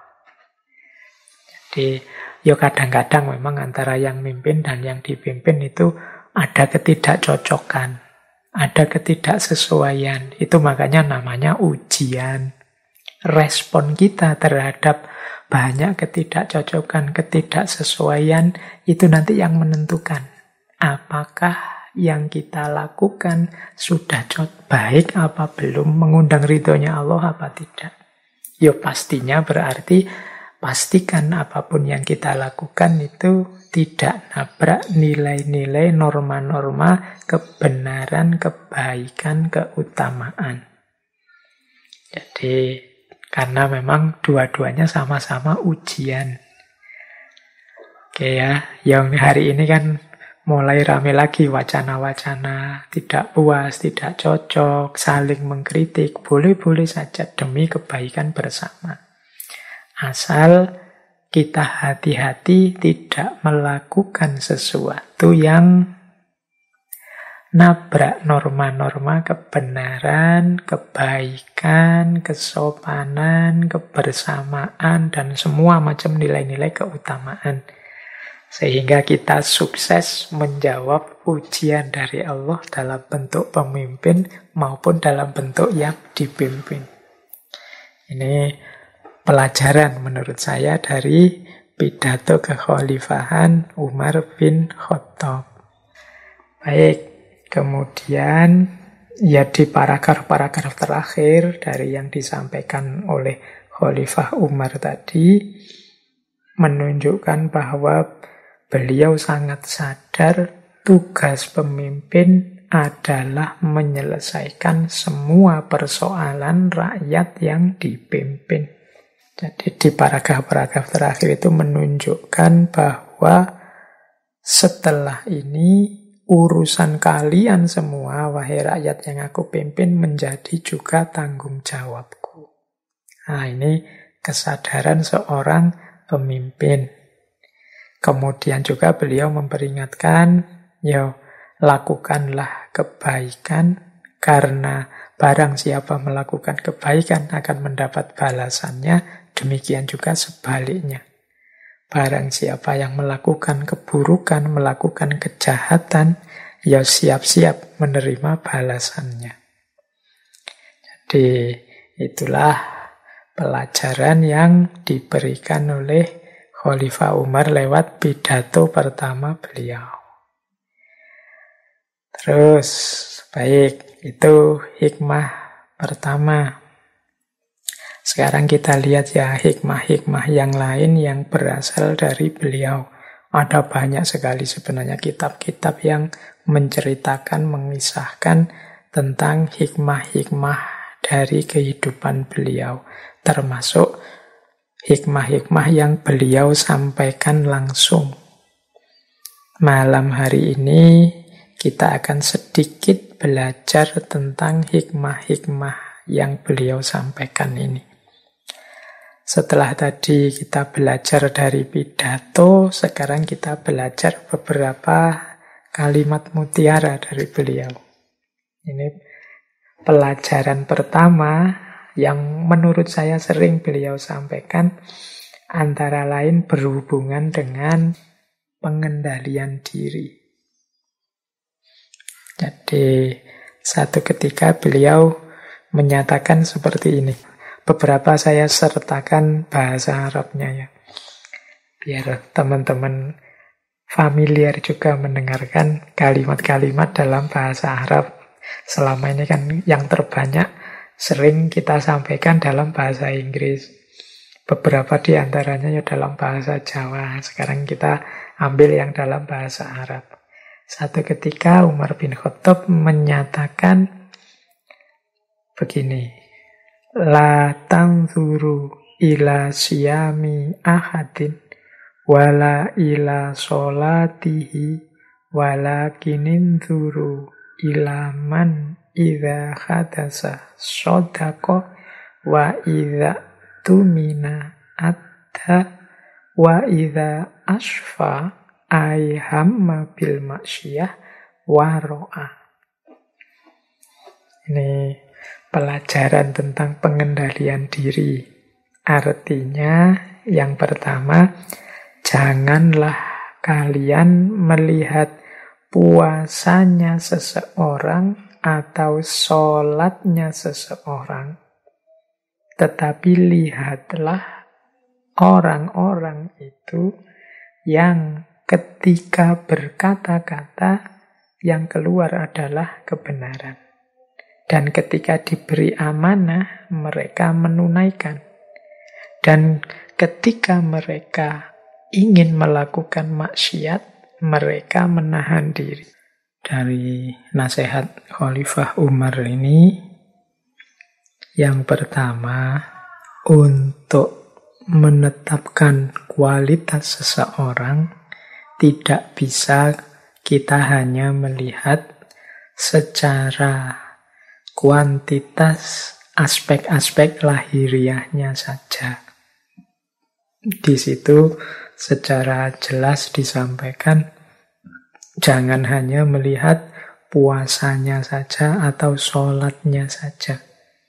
Jadi, ya kadang-kadang memang antara yang mimpin dan yang dipimpin itu ada ketidakcocokan, ada ketidaksesuaian. Itu makanya namanya ujian. Respon kita terhadap banyak ketidakcocokan, ketidaksesuaian, itu nanti yang menentukan apakah yang kita lakukan sudah baik apa belum, mengundang ridhonya Allah apa tidak. Ya pastinya berarti pastikan apapun yang kita lakukan itu tidak nabrak nilai-nilai, norma-norma kebenaran, kebaikan, keutamaan. Jadi karena memang dua-duanya sama-sama ujian. Oke ya, yang hari ini kan mulai rame lagi wacana-wacana tidak puas, tidak cocok, saling mengkritik. Boleh-boleh saja demi kebaikan bersama. Asal kita hati-hati tidak melakukan sesuatu yang nabrak norma-norma kebenaran, kebaikan, kesopanan, kebersamaan, dan semua macam nilai-nilai keutamaan. Sehingga kita sukses menjawab ujian dari Allah dalam bentuk pemimpin maupun dalam bentuk yang dipimpin. Ini pelajaran menurut saya dari pidato kekhalifahan Umar bin Khattab. Baik. Kemudian, ya di paragraf-paragraf terakhir dari yang disampaikan oleh Khalifah Umar tadi, menunjukkan bahwa beliau sangat sadar tugas pemimpin adalah menyelesaikan semua persoalan rakyat yang dipimpin. Jadi di paragraf-paragraf terakhir itu menunjukkan bahwa setelah ini urusan kalian semua, wahai rakyat yang aku pimpin, menjadi juga tanggung jawabku. Nah, ini kesadaran seorang pemimpin. Kemudian juga beliau memperingatkan, ya lakukanlah kebaikan, karena barang siapa melakukan kebaikan akan mendapat balasannya, demikian juga sebaliknya. Barang siapa yang melakukan keburukan, melakukan kejahatan, ya siap-siap menerima balasannya. Jadi itulah pelajaran yang diberikan oleh Khalifah Umar lewat pidato pertama beliau. Terus, baik, itu hikmah pertama. Sekarang kita lihat ya hikmah-hikmah yang lain yang berasal dari beliau. Ada banyak sekali sebenarnya kitab-kitab yang menceritakan, mengisahkan tentang hikmah-hikmah dari kehidupan beliau. Termasuk hikmah-hikmah yang beliau sampaikan langsung. Malam hari ini kita akan sedikit belajar tentang hikmah-hikmah yang beliau sampaikan ini. Setelah tadi kita belajar dari pidato, sekarang kita belajar beberapa kalimat mutiara dari beliau. Ini pelajaran pertama yang menurut saya sering beliau sampaikan, antara lain berhubungan dengan pengendalian diri. Jadi, satu ketika beliau menyatakan seperti ini. Beberapa saya sertakan bahasa Arabnya ya. Biar teman-teman familiar juga mendengarkan kalimat-kalimat dalam bahasa Arab. Selama ini kan yang terbanyak sering kita sampaikan dalam bahasa Inggris. Beberapa di antaranya ya dalam bahasa Jawa. Sekarang kita ambil yang dalam bahasa Arab. Satu ketika Umar bin Khattab menyatakan begini. La tanzuru ila siyami ahadin wala ila solatihi walakinin zuru ila man idha khadasa sodako wa idha tumina adha wa idha asfa ayhamma bil maksiyah waro'a. Ini pelajaran tentang pengendalian diri. Artinya, yang pertama, janganlah kalian melihat puasanya seseorang atau sholatnya seseorang. Tetapi lihatlah orang-orang itu yang ketika berkata-kata yang keluar adalah kebenaran. Dan ketika diberi amanah, mereka menunaikan. Dan ketika mereka ingin melakukan maksiat, mereka menahan diri. Dari nasihat Khalifah Umar ini, yang pertama, untuk menetapkan kualitas seseorang, tidak bisa kita hanya melihat secara kuantitas aspek-aspek lahiriahnya saja. Di situ secara jelas disampaikan, jangan hanya melihat puasanya saja atau sholatnya saja.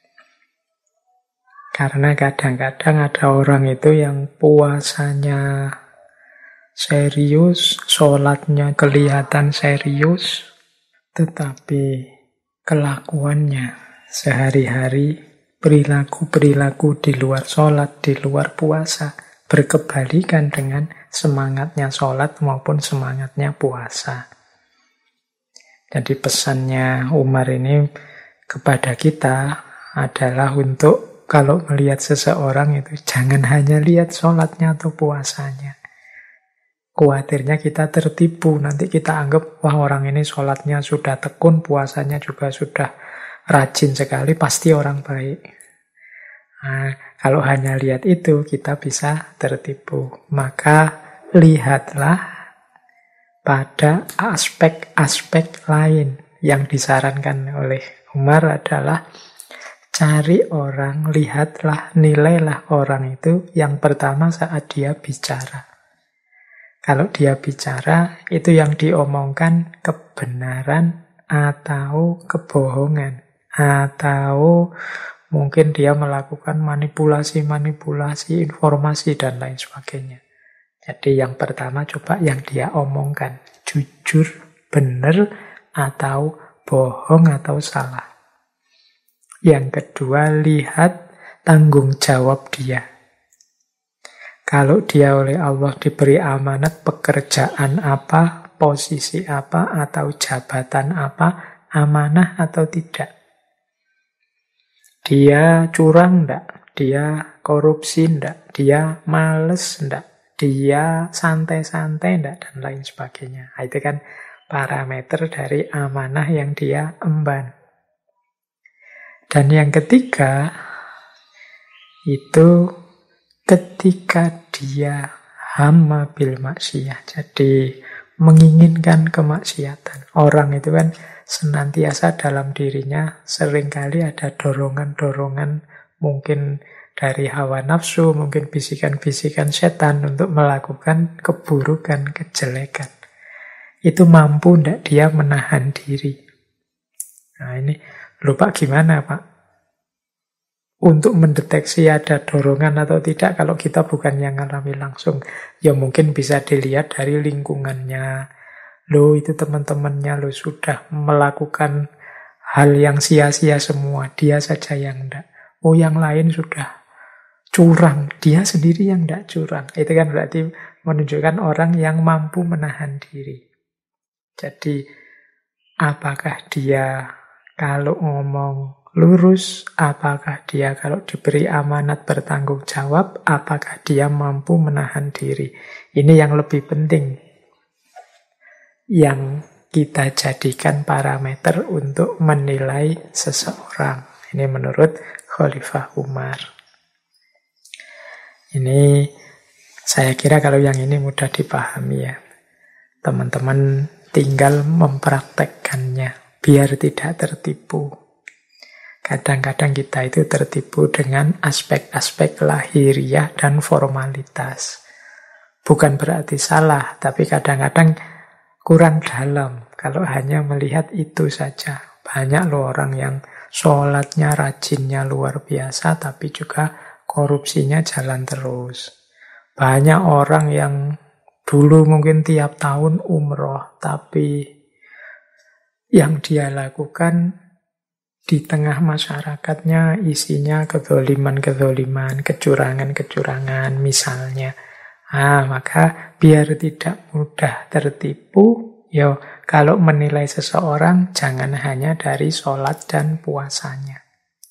Karena kadang-kadang ada orang itu yang puasanya serius, sholatnya kelihatan serius, tetapi kelakuannya sehari-hari, perilaku-perilaku di luar sholat, di luar puasa, berkebalikan dengan semangatnya sholat maupun semangatnya puasa. Jadi pesannya Umar ini kepada kita adalah untuk kalau melihat seseorang itu jangan hanya lihat sholatnya atau puasanya. Khawatirnya kita tertipu, nanti kita anggap, wah orang ini sholatnya sudah tekun, puasanya juga sudah rajin sekali, pasti orang baik. Nah, kalau hanya lihat itu, kita bisa tertipu. Maka lihatlah pada aspek-aspek lain. Yang disarankan oleh Umar adalah, Cari orang, lihatlah, nilailah orang itu yang pertama saat dia bicara. Kalau dia bicara, itu yang diomongkan kebenaran atau kebohongan. Atau mungkin dia melakukan manipulasi-manipulasi informasi dan lain sebagainya. Jadi yang pertama coba yang dia omongkan. Jujur, benar, atau bohong atau salah. Yang kedua, lihat tanggung jawab dia. Kalau dia oleh Allah diberi amanat pekerjaan apa, posisi apa, atau jabatan apa, amanah atau tidak. Dia curang enggak? Dia korupsi enggak? Dia males enggak? Dia santai-santai enggak? Dan lain sebagainya. Nah, itu kan parameter dari amanah yang dia emban. Dan yang ketiga, itu ketika dia hamma bil maksiyah. Jadi menginginkan kemaksiatan. Orang itu kan senantiasa dalam dirinya seringkali ada dorongan-dorongan mungkin dari hawa nafsu, mungkin bisikan-bisikan setan untuk melakukan keburukan, kejelekan. Itu mampu tidak dia menahan diri. Nah ini, lupa gimana Pak? Untuk mendeteksi ada dorongan atau tidak kalau kita bukan yang ngalami langsung. Ya mungkin bisa dilihat dari lingkungannya. Loh itu teman-temannya loh sudah melakukan hal yang sia-sia semua. Dia saja yang enggak. Oh yang lain sudah curang. Dia sendiri yang enggak curang. Itu kan berarti menunjukkan orang yang mampu menahan diri. Jadi apakah dia kalau ngomong lurus, apakah dia kalau diberi amanat bertanggung jawab, apakah dia mampu menahan diri. Ini yang lebih penting. Yang kita jadikan parameter untuk menilai seseorang. Ini menurut Khalifah Umar. Ini saya kira kalau yang ini mudah dipahami ya. Teman-teman tinggal mempraktekkannya biar tidak tertipu. Kadang-kadang kita itu tertipu dengan aspek-aspek lahiriah dan formalitas. Bukan berarti salah, tapi kadang-kadang kurang dalam kalau hanya melihat itu saja. Banyak loh orang yang sholatnya, rajinnya luar biasa, tapi juga korupsinya jalan terus. Banyak orang yang dulu mungkin tiap tahun umroh, tapi yang dia lakukan di tengah masyarakatnya isinya kezoliman-kezoliman, kecurangan-kecurangan misalnya. Maka biar tidak mudah tertipu, kalau menilai seseorang jangan hanya dari sholat dan puasanya.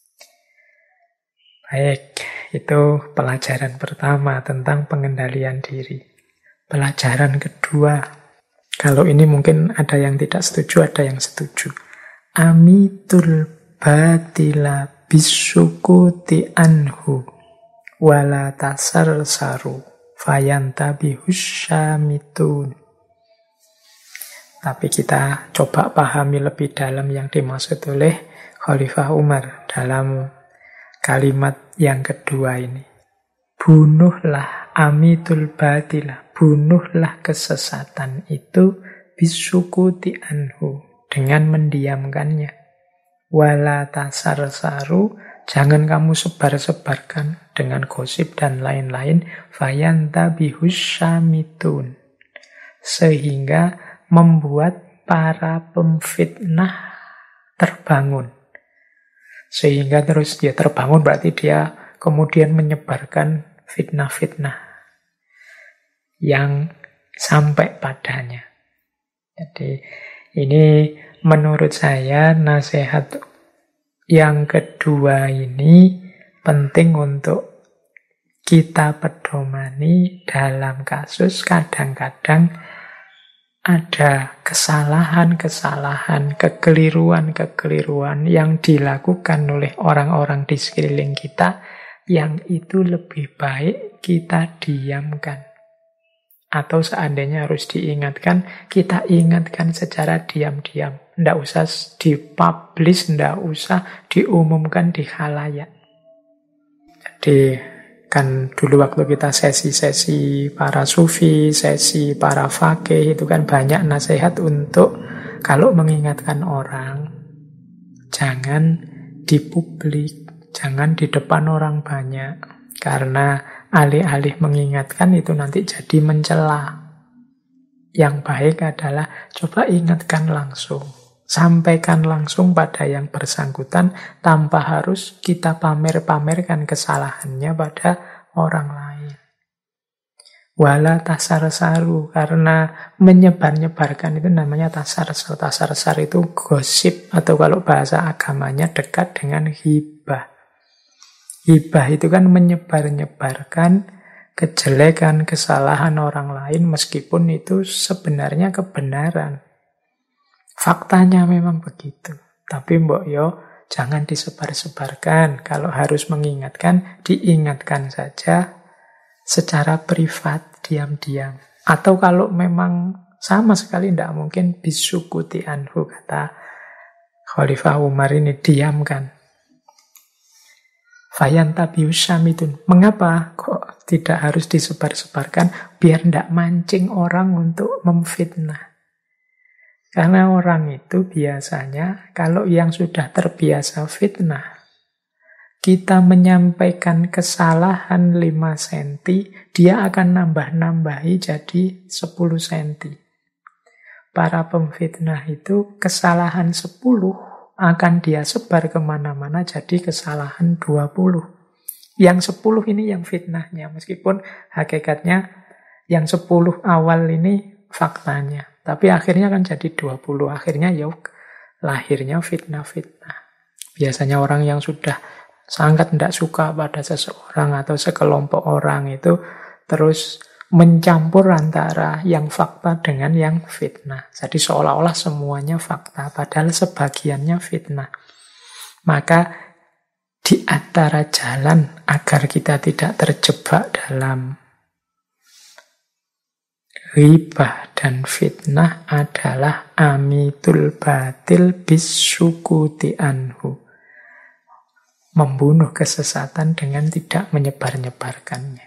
Baik, itu pelajaran pertama tentang pengendalian diri. Pelajaran kedua, kalau ini mungkin ada yang tidak setuju, ada yang setuju. Amitul batila bisukuti anhu wala tasarsaru fayantabihus syamitun. Tapi kita coba pahami lebih dalam yang dimaksud oleh Khalifah Umar dalam kalimat yang kedua ini. Bunuhlah amitul batilah, bunuhlah kesesatan itu bisukuti anhu, dengan mendiamkannya. Wala tasarsaru, jangan kamu sebar-sebarkan dengan gosip dan lain-lain. Fayantabihus syamitun, sehingga membuat para pemfitnah terbangun. Sehingga terus dia terbangun berarti dia kemudian menyebarkan fitnah-fitnah yang sampai padanya. Jadi ini menurut saya nasihat yang kedua ini penting untuk kita pedomani dalam kasus kadang-kadang ada kesalahan-kesalahan, kekeliruan-kekeliruan yang dilakukan oleh orang-orang di sekeliling kita yang itu lebih baik kita diamkan. Atau seandainya harus diingatkan, kita ingatkan secara diam-diam. Tidak usah dipublish, tidak usah diumumkan di khalayak. Jadi kan dulu waktu kita sesi-sesi para sufi, sesi para fakih, itu kan banyak nasihat untuk kalau mengingatkan orang, jangan di publik, jangan di depan orang banyak. Karena alih-alih mengingatkan itu nanti jadi mencela. Yang baik adalah coba ingatkan langsung. Sampaikan langsung pada yang bersangkutan tanpa harus kita pamer-pamerkan kesalahannya pada orang lain. Wala tasar-saru, karena menyebar-nyebarkan itu namanya tasar-sar. Tasar-sar itu gosip atau kalau bahasa agamanya dekat dengan hibah. Hibah itu kan menyebar-nyebarkan kejelekan, kesalahan orang lain meskipun itu sebenarnya kebenaran. Faktanya memang begitu. Tapi mbok yo jangan disebar-sebarkan. Kalau harus mengingatkan, diingatkan saja secara privat, diam-diam. Atau kalau memang sama sekali tidak mungkin, bisukuti anhu, kata Khalifah Umar ini, diamkan. Fayantabius syamitun. Mengapa kok tidak harus disebar-sebarkan? Biar tidak mancing orang untuk memfitnah. Karena orang itu biasanya kalau yang sudah terbiasa fitnah, kita menyampaikan kesalahan 5 cm, dia akan nambah-nambahi jadi 10 cm. Para pemfitnah itu kesalahan 10 akan dia sebar kemana-mana jadi kesalahan 20. Yang 10 ini yang fitnahnya, meskipun hakikatnya yang 10 awal ini faktanya. Tapi akhirnya kan jadi 20. Akhirnya ya lahirnya fitnah-fitnah. Biasanya orang yang sudah sangat tidak suka pada seseorang atau sekelompok orang itu terus mencampur antara yang fakta dengan yang fitnah. Jadi seolah-olah semuanya fakta, padahal sebagiannya fitnah. Maka di antara jalan agar kita tidak terjebak dalam ghibah dan fitnah adalah amitul batil bisukuti anhu. Membunuh kesesatan dengan tidak menyebar-nyebarkannya.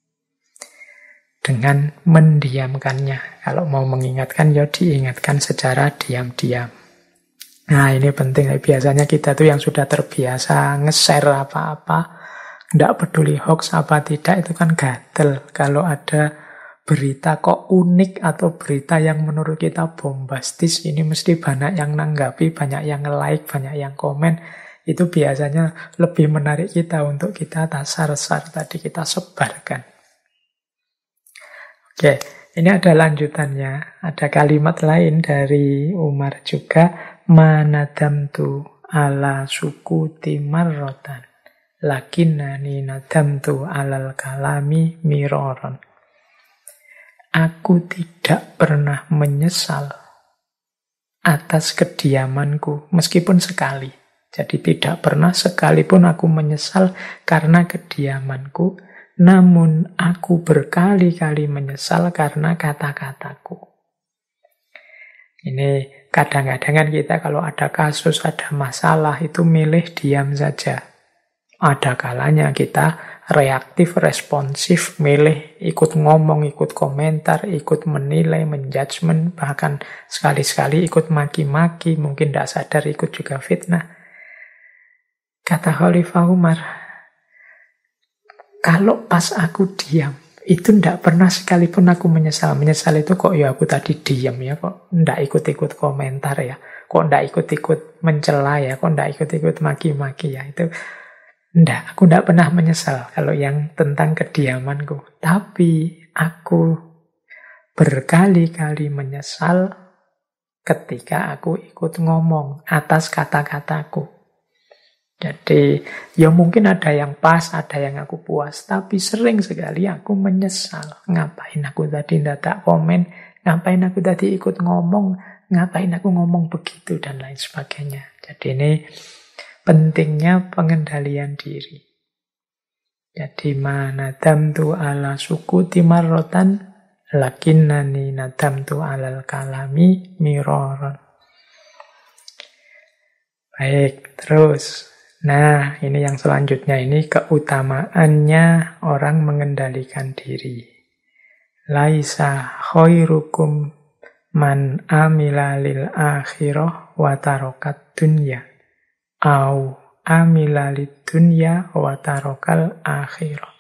Dengan mendiamkannya. Kalau mau mengingatkan, ya diingatkan secara diam-diam. Nah, ini penting. Biasanya kita tuh yang sudah terbiasa nge-share apa-apa, tidak peduli hoax apa tidak, itu kan gatel. Kalau ada berita kok unik atau berita yang menurut kita bombastis, ini mesti banyak yang nanggapi, banyak yang like, banyak yang komen. Itu biasanya lebih menarik kita untuk kita tasar-sar tadi, kita sebarkan. Oke, ini ada lanjutannya. Ada kalimat lain dari Umar juga. Manadamtu ala sukuti marrotan. Lakinnani nadamtu alal kalami miroron. Aku tidak pernah menyesal atas kediamanku, meskipun sekali. Jadi tidak pernah sekalipun aku menyesal karena kediamanku. Namun aku berkali-kali menyesal karena kata-kataku. Ini kadang-kadang kan kita kalau ada kasus, ada masalah, itu milih diam saja. Ada kalanya kita reaktif, responsif, milih ikut ngomong, ikut komentar, ikut menilai, menjudgment, bahkan sekali-sekali ikut maki-maki, mungkin tidak sadar ikut juga fitnah. Kata Khalifah Umar, kalau pas aku diam, itu tidak pernah sekalipun aku menyesal. Menyesal itu kok ya aku tadi diam ya, kok tidak ikut-ikut komentar ya, kok tidak ikut-ikut mencela ya, kok tidak ikut-ikut maki-maki ya. Itu tidak, aku tidak pernah menyesal kalau yang tentang kediamanku. Tapi aku berkali-kali menyesal ketika aku ikut ngomong atas kata-kataku. Jadi, ya mungkin ada yang pas, ada yang aku puas. Tapi sering sekali aku menyesal. Ngapain aku tadi tidak komen? Ngapain aku tadi ikut ngomong? Ngapain aku ngomong begitu? Dan lain sebagainya. Jadi ini pentingnya pengendalian diri. Jadi, manadamtu ala sukuti marrotan lakinnani nadamtu alal kalami miraran. Baik, terus. Nah, ini yang selanjutnya, ini keutamaannya orang mengendalikan diri. Laisa khairukum man amila lil akhirah wa tarokat dunya. Au amila lid dunya wa tarokal akhirah.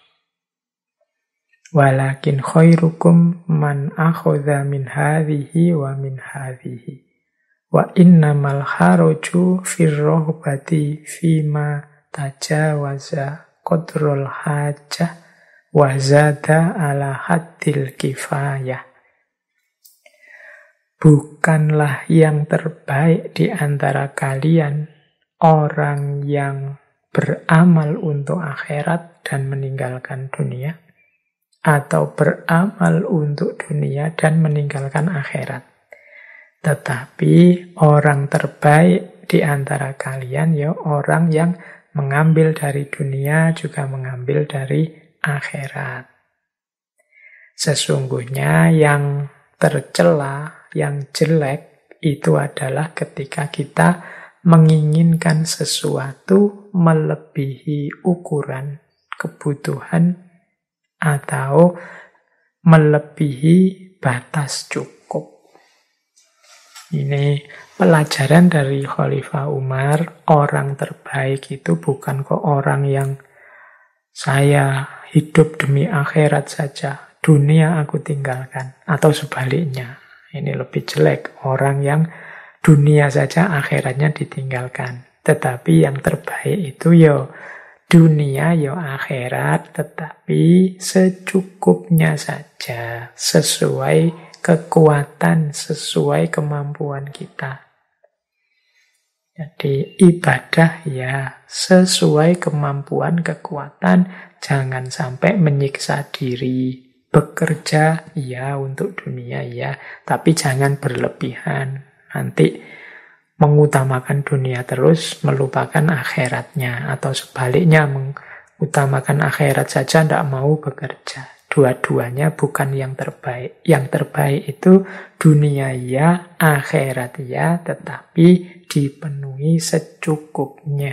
Walakin khairukum man akhadha min hadhihi wa min hadhihi. Wa innamal kharaju fir rahbati fima tajawaza qadrul hajah wa zada ala haddil kifayah. Bukanlah yang terbaik di antara kalian orang yang beramal untuk akhirat dan meninggalkan dunia, atau beramal untuk dunia dan meninggalkan akhirat. Tetapi orang terbaik di antara kalian ya orang yang mengambil dari dunia juga mengambil dari akhirat. Sesungguhnya yang tercela, yang jelek itu adalah ketika kita menginginkan sesuatu melebihi ukuran kebutuhan atau melebihi batas cukup. Ini pelajaran dari Khalifah Umar. Orang terbaik itu bukan kok orang yang saya hidup demi akhirat saja, dunia aku tinggalkan, atau sebaliknya. Ini lebih jelek, orang yang dunia saja akhiratnya ditinggalkan. Tetapi yang terbaik itu ya dunia ya akhirat, tetapi secukupnya saja, sesuai kekuatan, sesuai kemampuan kita. Jadi ibadah ya sesuai kemampuan, kekuatan, jangan sampai menyiksa diri. Bekerja ya untuk dunia ya, tapi jangan berlebihan. Nanti mengutamakan dunia terus, melupakan akhiratnya. Atau sebaliknya, mengutamakan akhirat saja, tidak mau bekerja. Dua-duanya bukan yang terbaik. Yang terbaik itu dunia ya, akhirat ya, tetapi dipenuhi secukupnya.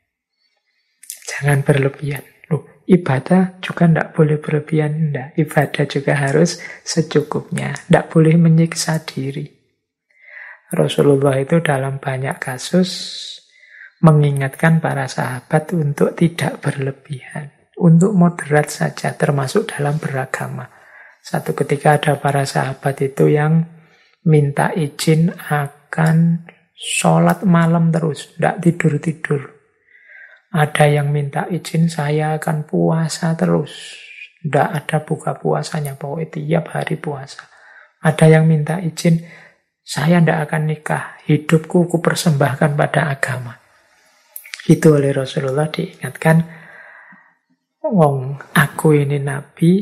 Jangan berlebihan. Loh, ibadah juga tidak boleh berlebihan. Tidak. Ibadah juga harus secukupnya. Tidak boleh menyiksa diri. Rasulullah itu dalam banyak kasus mengingatkan para sahabat untuk tidak berlebihan. Untuk moderat saja, termasuk dalam beragama. Satu ketika ada para sahabat itu yang minta izin akan sholat malam terus, tidak tidur-tidur. Ada yang minta izin, saya akan puasa terus, tidak ada buka puasanya, pokoknya tiap hari puasa. Ada yang minta izin, saya tidak akan nikah, hidupku ku persembahkan pada agama. Itu oleh Rasulullah diingatkan, wong aku ini nabi,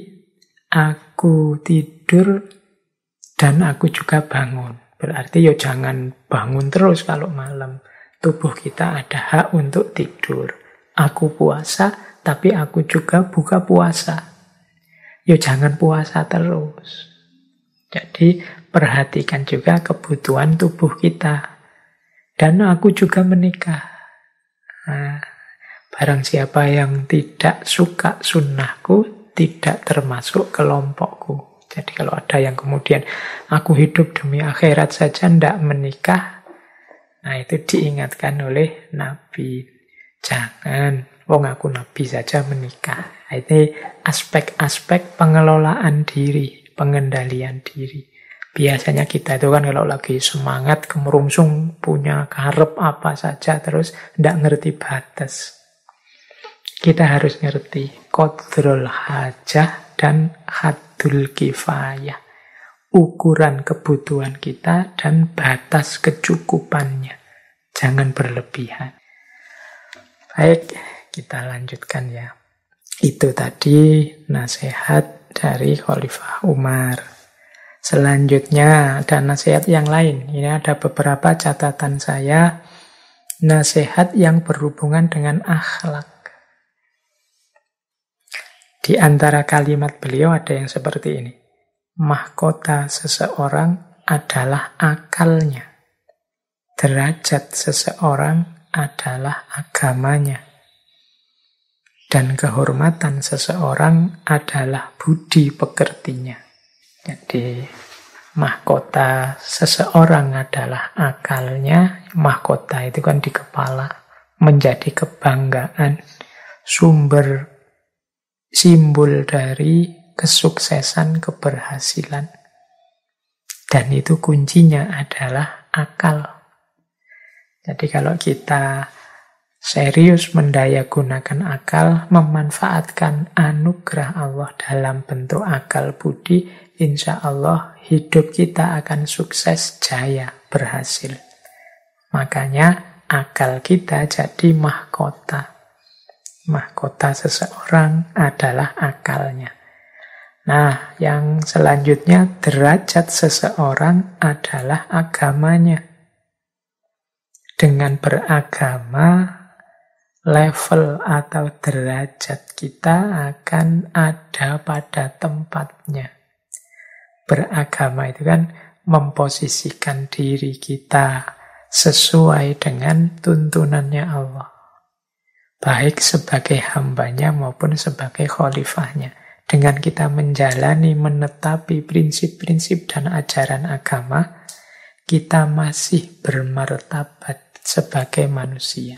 aku tidur dan aku juga bangun. Berarti ya jangan bangun terus kalau malam. Tubuh kita ada hak untuk tidur. Aku puasa, tapi aku juga buka puasa. Ya jangan puasa terus. Jadi perhatikan juga kebutuhan tubuh kita. Dan aku juga menikah. Nah, barang siapa yang tidak suka sunnahku, tidak termasuk kelompokku. Jadi kalau ada yang kemudian, aku hidup demi akhirat saja, tidak menikah, nah itu diingatkan oleh Nabi. Jangan, wong aku Nabi saja menikah. Nah, ini aspek-aspek pengelolaan diri, pengendalian diri. Biasanya kita itu kan kalau lagi semangat, kemerungsung, punya karep apa saja, terus tidak ngerti batas. Kita harus ngerti qadrul hajah dan haddul kifayah. Ukuran kebutuhan kita dan batas kecukupannya. Jangan berlebihan. Baik, kita lanjutkan ya. Itu tadi nasihat dari Khalifah Umar. Selanjutnya ada nasihat yang lain. Ini ada beberapa catatan saya. Nasihat yang berhubungan dengan akhlak. Di antara kalimat beliau ada yang seperti ini. mahkota seseorang adalah akalnya. Derajat seseorang adalah agamanya. Dan kehormatan seseorang adalah budi pekertinya. Jadi mahkota seseorang adalah akalnya. Mahkota itu kan di kepala. Menjadi kebanggaan, sumber, simbol dari kesuksesan, keberhasilan. Dan itu kuncinya adalah akal. Jadi kalau kita serius mendayagunakan akal, memanfaatkan anugerah Allah dalam bentuk akal budi, insya Allah hidup kita akan sukses, jaya, berhasil. Makanya akal kita jadi mahkota. Mahkota seseorang adalah akalnya. Nah, yang selanjutnya derajat seseorang adalah agamanya. Dengan beragama, level atau derajat kita akan ada pada tempatnya. Beragama itu kan memposisikan diri kita sesuai dengan tuntunannya Allah. Baik sebagai hambanya maupun sebagai khalifahnya. Dengan kita menjalani, menetapi prinsip-prinsip dan ajaran agama, kita masih bermartabat sebagai manusia.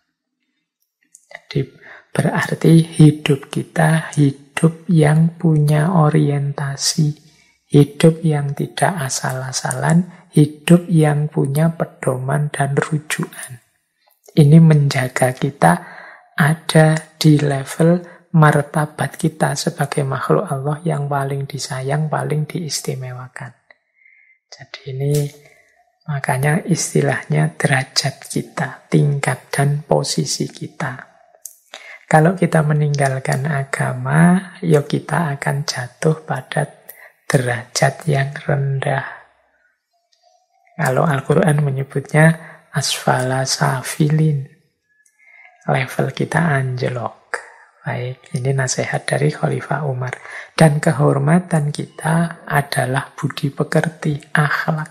Jadi berarti hidup kita hidup yang punya orientasi, hidup yang tidak asal-asalan, hidup yang punya pedoman dan rujukan. Ini menjaga kita ada di level martabat kita sebagai makhluk Allah yang paling disayang, paling diistimewakan. Jadi ini makanya istilahnya derajat kita, tingkat dan posisi kita. Kalau kita meninggalkan agama, ya kita akan jatuh pada derajat yang rendah. Kalau Al-Quran menyebutnya asfala safilin. Level kita anjlok. Baik, ini nasihat dari Khalifah Umar. Dan kehormatan kita adalah budi pekerti, akhlak.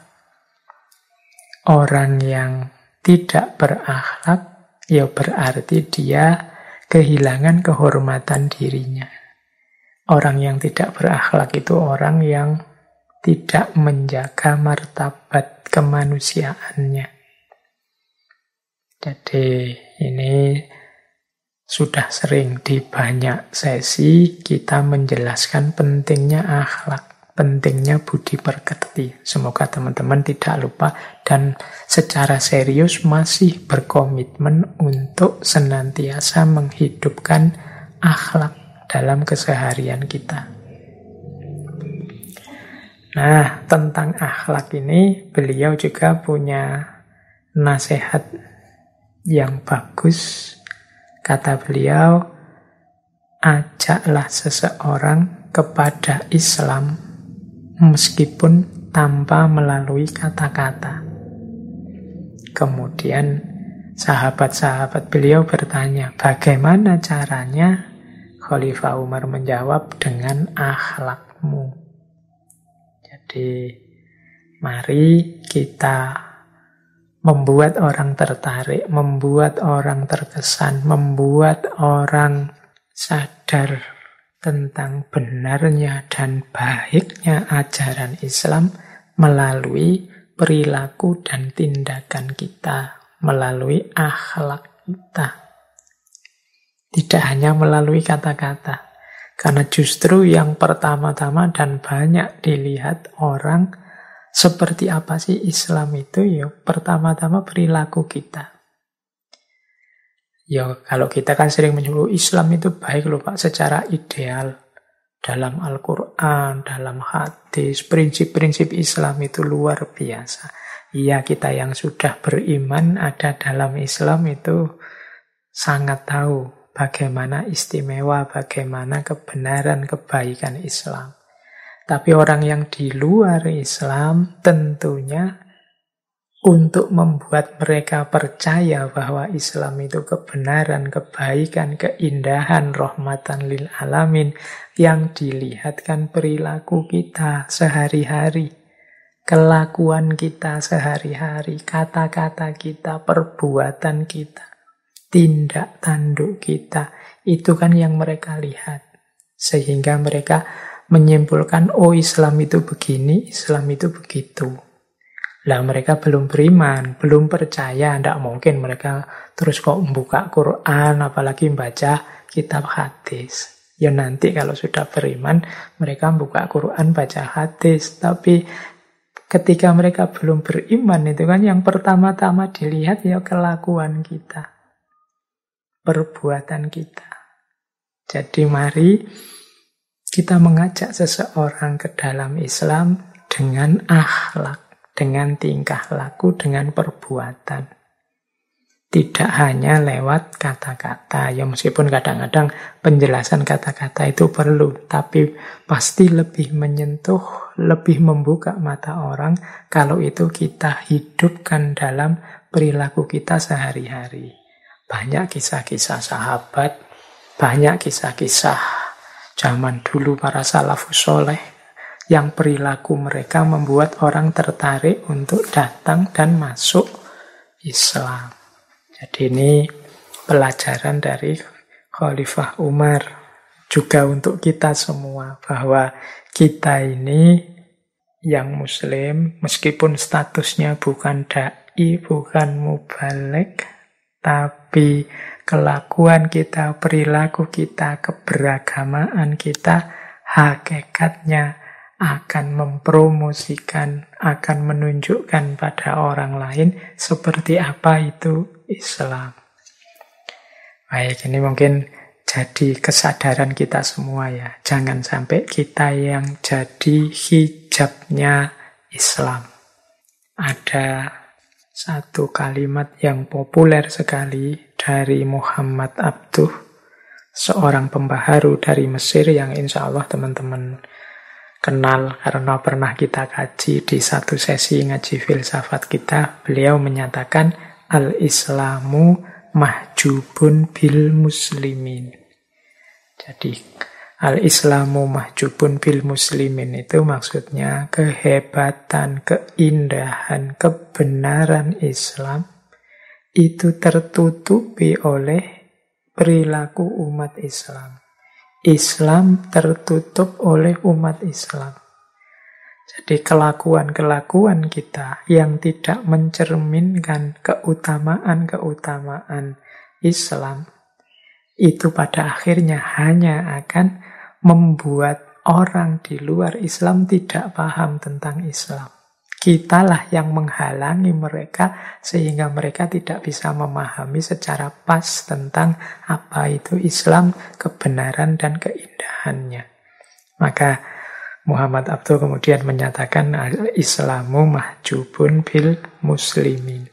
Orang yang tidak berakhlak, ya berarti dia kehilangan kehormatan dirinya. Orang yang tidak berakhlak itu orang yang tidak menjaga martabat kemanusiaannya. Jadi ini sudah sering di banyak sesi kita menjelaskan pentingnya akhlak, pentingnya budi pekerti. Semoga teman-teman tidak lupa dan secara serius masih berkomitmen untuk senantiasa menghidupkan akhlak dalam keseharian kita. Nah, tentang akhlak ini beliau juga punya nasihat yang bagus. Kata beliau, ajaklah seseorang kepada Islam meskipun tanpa melalui kata-kata. Kemudian sahabat-sahabat beliau bertanya, bagaimana caranya? Khalifah Umar menjawab, dengan akhlakmu. Jadi, mari kita membuat orang tertarik, membuat orang terkesan, membuat orang sadar tentang benarnya dan baiknya ajaran Islam melalui perilaku dan tindakan kita, melalui akhlak kita. Tidak hanya melalui kata-kata. Karena justru yang pertama-tama dan banyak dilihat orang seperti apa sih Islam itu, ya pertama-tama perilaku kita. Ya kalau kita kan sering menyuruh Islam itu baik loh Pak secara ideal. Dalam Al-Quran, dalam hadis, prinsip-prinsip Islam itu luar biasa. Iya, kita yang sudah beriman ada dalam Islam itu sangat tahu bagaimana istimewa, bagaimana kebenaran, kebaikan Islam. Tapi orang yang di luar Islam tentunya untuk membuat mereka percaya bahwa Islam itu kebenaran, kebaikan, keindahan, rahmatan lil alamin, yang dilihatkan perilaku kita sehari-hari, kelakuan kita sehari-hari, kata-kata kita, perbuatan kita, tindak tanduk kita. Itu kan yang mereka lihat. Sehingga mereka menyimpulkan, oh Islam itu begini, Islam itu begitu. Lah mereka belum beriman, belum percaya, tidak mungkin mereka terus kok membuka Quran, apalagi baca kitab hadis. Ya nanti kalau sudah beriman, mereka buka Quran, baca hadis. Tapi ketika mereka belum beriman, itu kan yang pertama-tama dilihat ya kelakuan kita, perbuatan kita. Jadi mari kita mengajak seseorang ke dalam Islam dengan akhlak, dengan tingkah laku, dengan perbuatan. Tidak hanya lewat kata-kata. Ya meskipun kadang-kadang penjelasan kata-kata itu perlu, tapi pasti lebih menyentuh, lebih membuka mata orang kalau itu kita hidupkan dalam perilaku kita sehari-hari. Banyak kisah-kisah sahabat, banyak kisah-kisah zaman dulu para salafus soleh, yang perilaku mereka membuat orang tertarik untuk datang dan masuk Islam. Jadi ini pelajaran dari Khalifah Umar. Juga untuk kita semua, bahwa kita ini yang muslim, meskipun statusnya bukan da'i, bukan mubaligh, tapi kelakuan kita, perilaku kita, keberagamaan kita, hakikatnya akan mempromosikan, akan menunjukkan pada orang lain seperti apa itu Islam. Baik, ini mungkin jadi kesadaran kita semua ya. Jangan sampai kita yang jadi hijabnya Islam. Ada satu kalimat yang populer sekali dari Muhammad Abduh, seorang pembaharu dari Mesir yang insya Allah teman-teman kenal karena pernah kita kaji di satu sesi ngaji filsafat kita. Beliau menyatakan al-Islamu mahjubun bil muslimin. Jadi al-Islamu mahjubun bil muslimin itu maksudnya kehebatan, keindahan, kebenaran Islam itu tertutupi oleh perilaku umat Islam. Islam tertutup oleh umat Islam. Jadi kelakuan-kelakuan kita yang tidak mencerminkan keutamaan-keutamaan Islam, itu pada akhirnya hanya akan membuat orang di luar Islam tidak paham tentang Islam. Kitalah yang menghalangi mereka sehingga mereka tidak bisa memahami secara pas tentang apa itu Islam, kebenaran dan keindahannya. Maka Muhammad Abduh kemudian menyatakan al-Islamu mahjubun bil muslimin.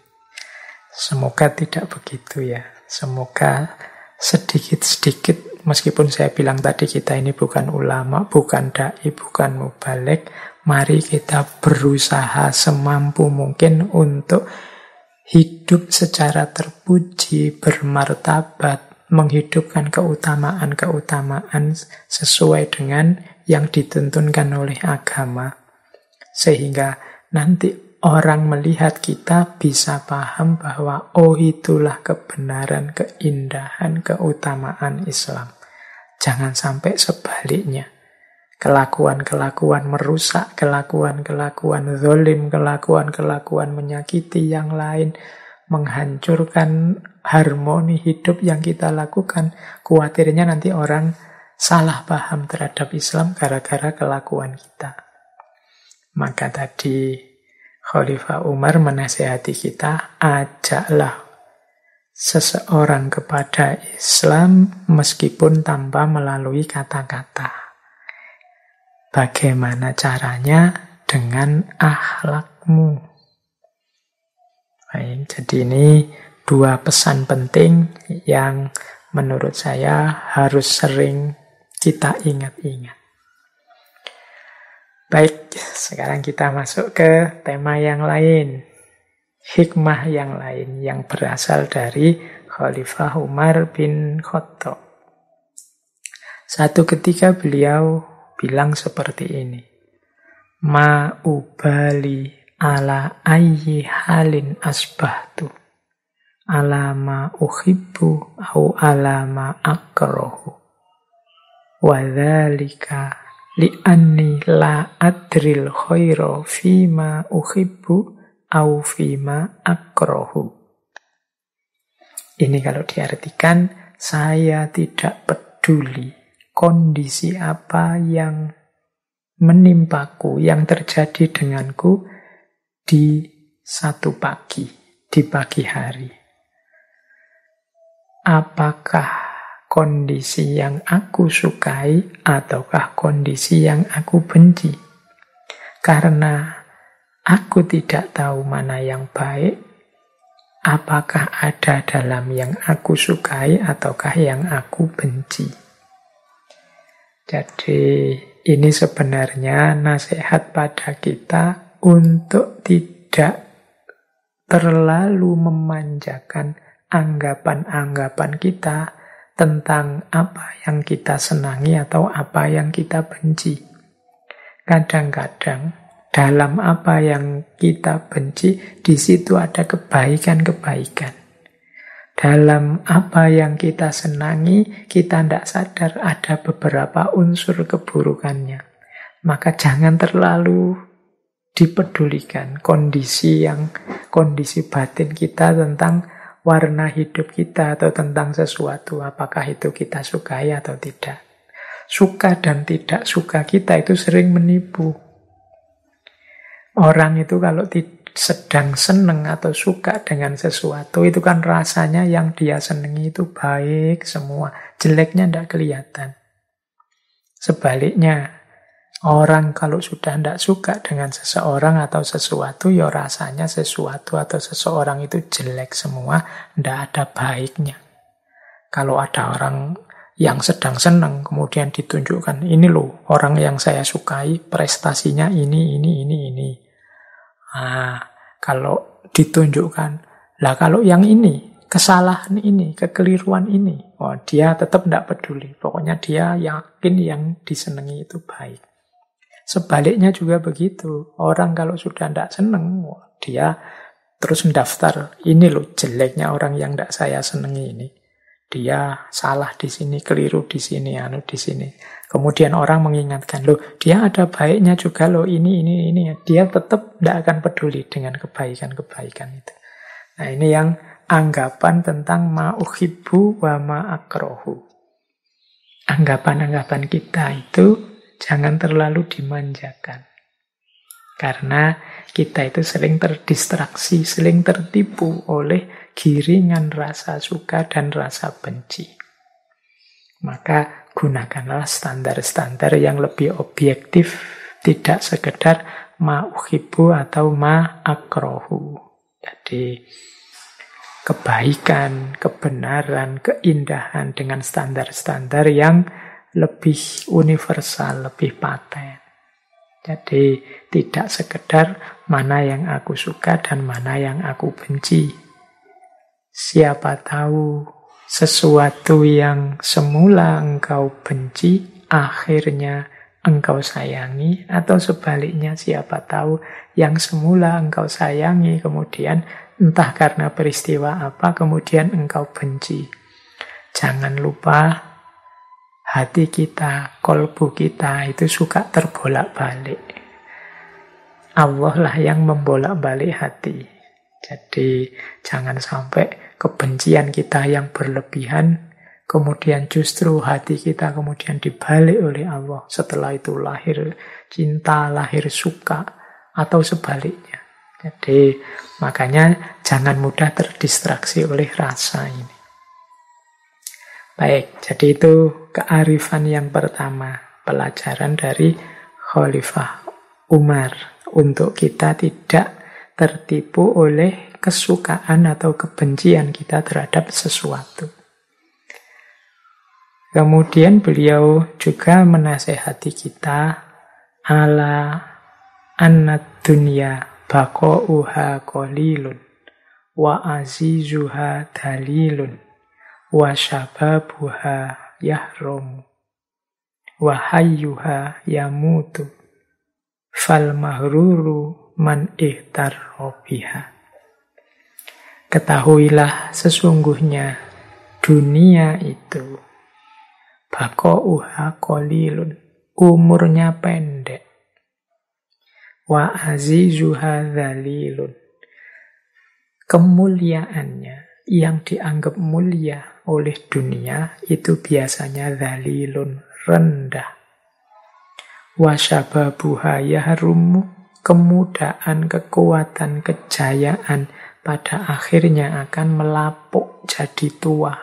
Semoga tidak begitu ya. Semoga sedikit-sedikit, meskipun saya bilang tadi kita ini bukan ulama, bukan da'i, bukan mubaligh, mari kita berusaha semampu mungkin untuk hidup secara terpuji, bermartabat, menghidupkan keutamaan-keutamaan sesuai dengan yang dituntunkan oleh agama. Sehingga nanti orang melihat kita bisa paham bahwa oh itulah kebenaran, keindahan, keutamaan Islam. Jangan sampai sebaliknya. Kelakuan-kelakuan merusak, kelakuan-kelakuan zalim, kelakuan-kelakuan menyakiti yang lain, menghancurkan harmoni hidup yang kita lakukan. Khawatirnya nanti orang salah paham terhadap Islam gara-gara kelakuan kita. Maka tadi Khalifah Umar menasihati kita, ajaklah seseorang kepada Islam meskipun tanpa melalui kata-kata. Bagaimana caranya? Dengan akhlakmu. Baik, jadi ini dua pesan penting yang menurut saya harus sering kita ingat-ingat. Baik, sekarang kita masuk ke tema yang lain. hikmah yang lain yang berasal dari Khalifah Umar bin Khattab. Satu ketika beliau bilang seperti ini, ma ubali ala ayyi halin asbahtu, ala ma uhibbu au ala ma akrahu, wa dzalika li'anni la adril khaira fima uhibbu au fima akrahu. Ini kalau diartikan, saya tidak peduli kondisi apa yang menimpaku, yang terjadi denganku di satu pagi, di pagi hari. Apakah kondisi yang aku sukai ataukah kondisi yang aku benci? Karena aku tidak tahu mana yang baik, apakah ada dalam yang aku sukai ataukah yang aku benci. Jadi ini sebenarnya nasihat pada kita untuk tidak terlalu memanjakan anggapan-anggapan kita tentang apa yang kita senangi atau apa yang kita benci. Kadang-kadang dalam apa yang kita benci, di situ ada kebaikan-kebaikan. Dalam apa yang kita senangi, kita tidak sadar ada beberapa unsur keburukannya. Maka jangan terlalu dipedulikan kondisi batin kita tentang warna hidup kita atau tentang sesuatu, apakah itu kita sukai atau tidak. Suka dan tidak suka kita itu sering menipu. Orang itu kalau sedang seneng atau suka dengan sesuatu, itu kan rasanya yang dia senengi itu baik semua, jeleknya tidak kelihatan. Sebaliknya, orang kalau sudah tidak suka dengan seseorang atau sesuatu, ya rasanya sesuatu atau seseorang itu jelek semua, tidak ada baiknya. Kalau ada orang yang sedang senang, kemudian ditunjukkan, ini loh orang yang saya sukai, prestasinya ini. Kalau ditunjukkan, lah kalau yang ini, kesalahan ini, kekeliruan ini, dia tetap tidak peduli. Pokoknya dia yakin yang disenangi itu baik. Sebaliknya juga begitu. Orang kalau sudah tidak senang, dia terus mendaftar, ini loh jeleknya orang yang tidak saya senangi ini. Dia salah di sini, keliru di sini, di sini. Kemudian orang mengingatkan, loh dia ada baiknya juga loh, ini. Dia tetap tidak akan peduli dengan kebaikan-kebaikan itu. Nah ini yang anggapan tentang ma uhibbu wa ma akrahu. Anggapan-anggapan kita itu jangan terlalu dimanjakan. Karena kita itu sering terdistraksi, sering tertipu oleh giringan rasa suka dan rasa benci. Maka gunakanlah standar-standar yang lebih objektif, tidak sekedar ma uhibbu atau ma akrahu. Jadi kebaikan, kebenaran, keindahan dengan standar-standar yang lebih universal, lebih paten. Jadi tidak sekedar mana yang aku suka dan mana yang aku benci. Siapa tahu sesuatu yang semula engkau benci, akhirnya engkau sayangi, atau sebaliknya siapa tahu yang semula engkau sayangi, kemudian entah karena peristiwa apa, kemudian engkau benci. Jangan lupa hati kita, kolbu kita itu suka terbolak-balik. Allah lah yang membolak-balik hati. Jadi jangan sampai kebencian kita yang berlebihan, kemudian justru hati kita kemudian dibalik oleh Allah. Setelah itu lahir cinta, lahir suka, atau sebaliknya. Jadi makanya jangan mudah terdistraksi oleh rasa ini. Baik, jadi itu kearifan yang pertama, pelajaran dari Khalifah Umar untuk kita tidak tertipu oleh kesukaan atau kebencian kita terhadap sesuatu. Kemudian beliau juga menasehati kita ala annad dunya baqa'uha qalilun wa azizuha dalilun, wa syababuha yahrum, wa hayyuha yamutu, fal mahruru man ihtarra biha. Ketahuilah sesungguhnya dunia itu baqauha qalilun, umurnya pendek. Wa azizuha dzalilun, kemuliaannya yang dianggap mulia oleh dunia itu biasanya dzalilun, rendah. Wa syababuha yahrumu, kemudaan, kekuatan, kejayaan pada akhirnya akan melapuk jadi tua.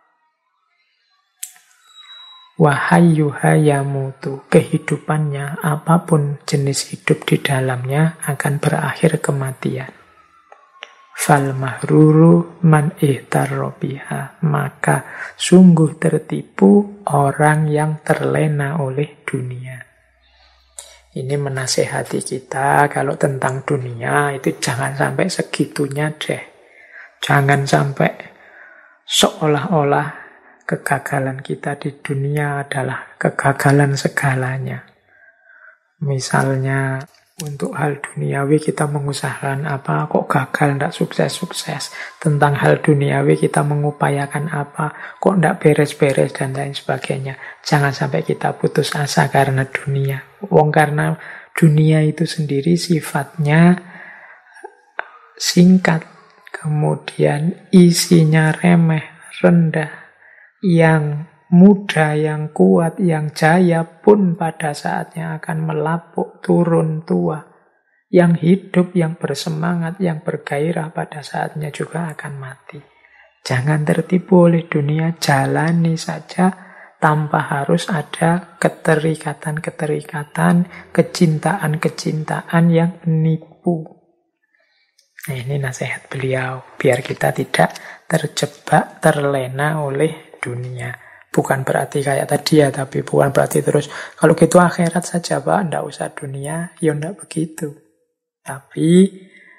Wahayyuha yamutu, kehidupannya apapun jenis hidup di dalamnya akan berakhir kematian. Fal mahruru man ihtarra biha, maka sungguh tertipu orang yang terlena oleh dunia. Ini menasehati kita kalau tentang dunia itu jangan sampai segitunya deh. Jangan sampai seolah-olah kegagalan kita di dunia adalah kegagalan segalanya. Misalnya untuk hal duniawi kita mengusahakan apa, kok gagal, tidak sukses-sukses. Tentang hal duniawi kita mengupayakan apa, kok tidak beres-beres dan lain sebagainya. Jangan sampai kita putus asa karena dunia. Karena dunia itu sendiri sifatnya singkat, kemudian isinya remeh, rendah, yang muda, yang kuat, yang jaya pun pada saatnya akan melapuk, turun tua. Yang hidup, yang bersemangat, yang bergairah pada saatnya juga akan mati. Jangan tertipu oleh dunia, jalani saja tanpa harus ada keterikatan-keterikatan, kecintaan-kecintaan yang menipu. Nah, ini nasihat beliau, biar kita tidak terjebak, terlena oleh dunia. Bukan berarti kayak tadi ya, tapi bukan berarti terus, kalau gitu akhirat saja Pak, enggak usah dunia, ya enggak begitu. Tapi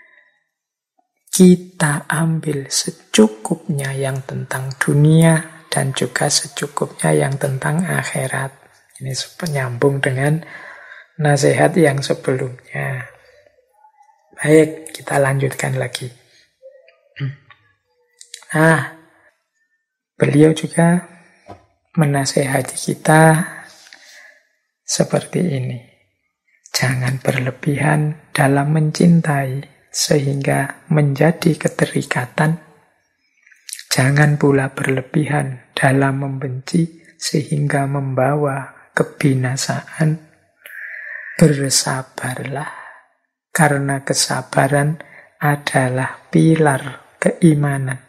kita ambil secukupnya yang tentang dunia, dan juga secukupnya yang tentang akhirat. Ini penyambung dengan nasihat yang sebelumnya. Baik, kita lanjutkan lagi. Nah, beliau juga menasehati kita seperti ini. Jangan berlebihan dalam mencintai sehingga menjadi keterikatan. Jangan pula berlebihan dalam membenci sehingga membawa kebinasaan. Bersabarlah, karena kesabaran adalah pilar keimanan.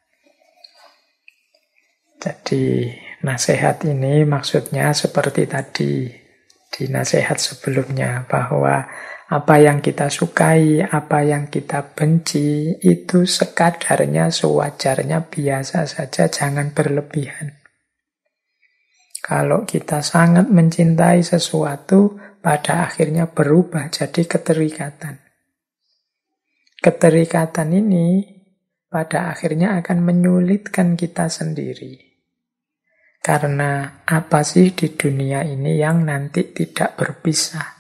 Jadi nasihat ini maksudnya seperti tadi di nasihat sebelumnya, bahwa apa yang kita sukai, apa yang kita benci, itu sekadarnya, sewajarnya, biasa saja, jangan berlebihan. Kalau kita sangat mencintai sesuatu, pada akhirnya berubah jadi keterikatan. Keterikatan ini pada akhirnya akan menyulitkan kita sendiri. Karena apa sih di dunia ini yang nanti tidak berpisah?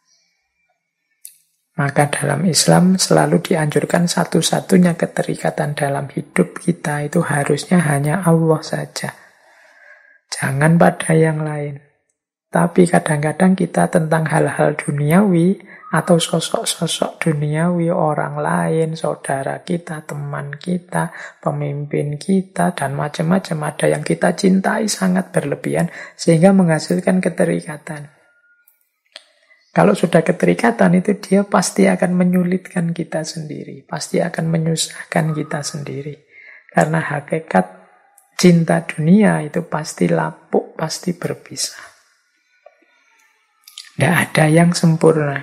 Maka dalam Islam selalu dianjurkan satu-satunya keterikatan dalam hidup kita itu harusnya hanya Allah saja. Jangan pada yang lain. Tapi kadang-kadang kita tentang hal-hal duniawi atau sosok-sosok duniawi, orang lain, saudara kita, teman kita, pemimpin kita, dan macam-macam. Ada yang kita cintai sangat berlebihan sehingga menghasilkan keterikatan. Kalau sudah keterikatan itu dia pasti akan menyulitkan kita sendiri. Pasti akan menyusahkan kita sendiri. Karena hakikat cinta dunia itu pasti lapuk, pasti berpisah. Tidak ada yang sempurna.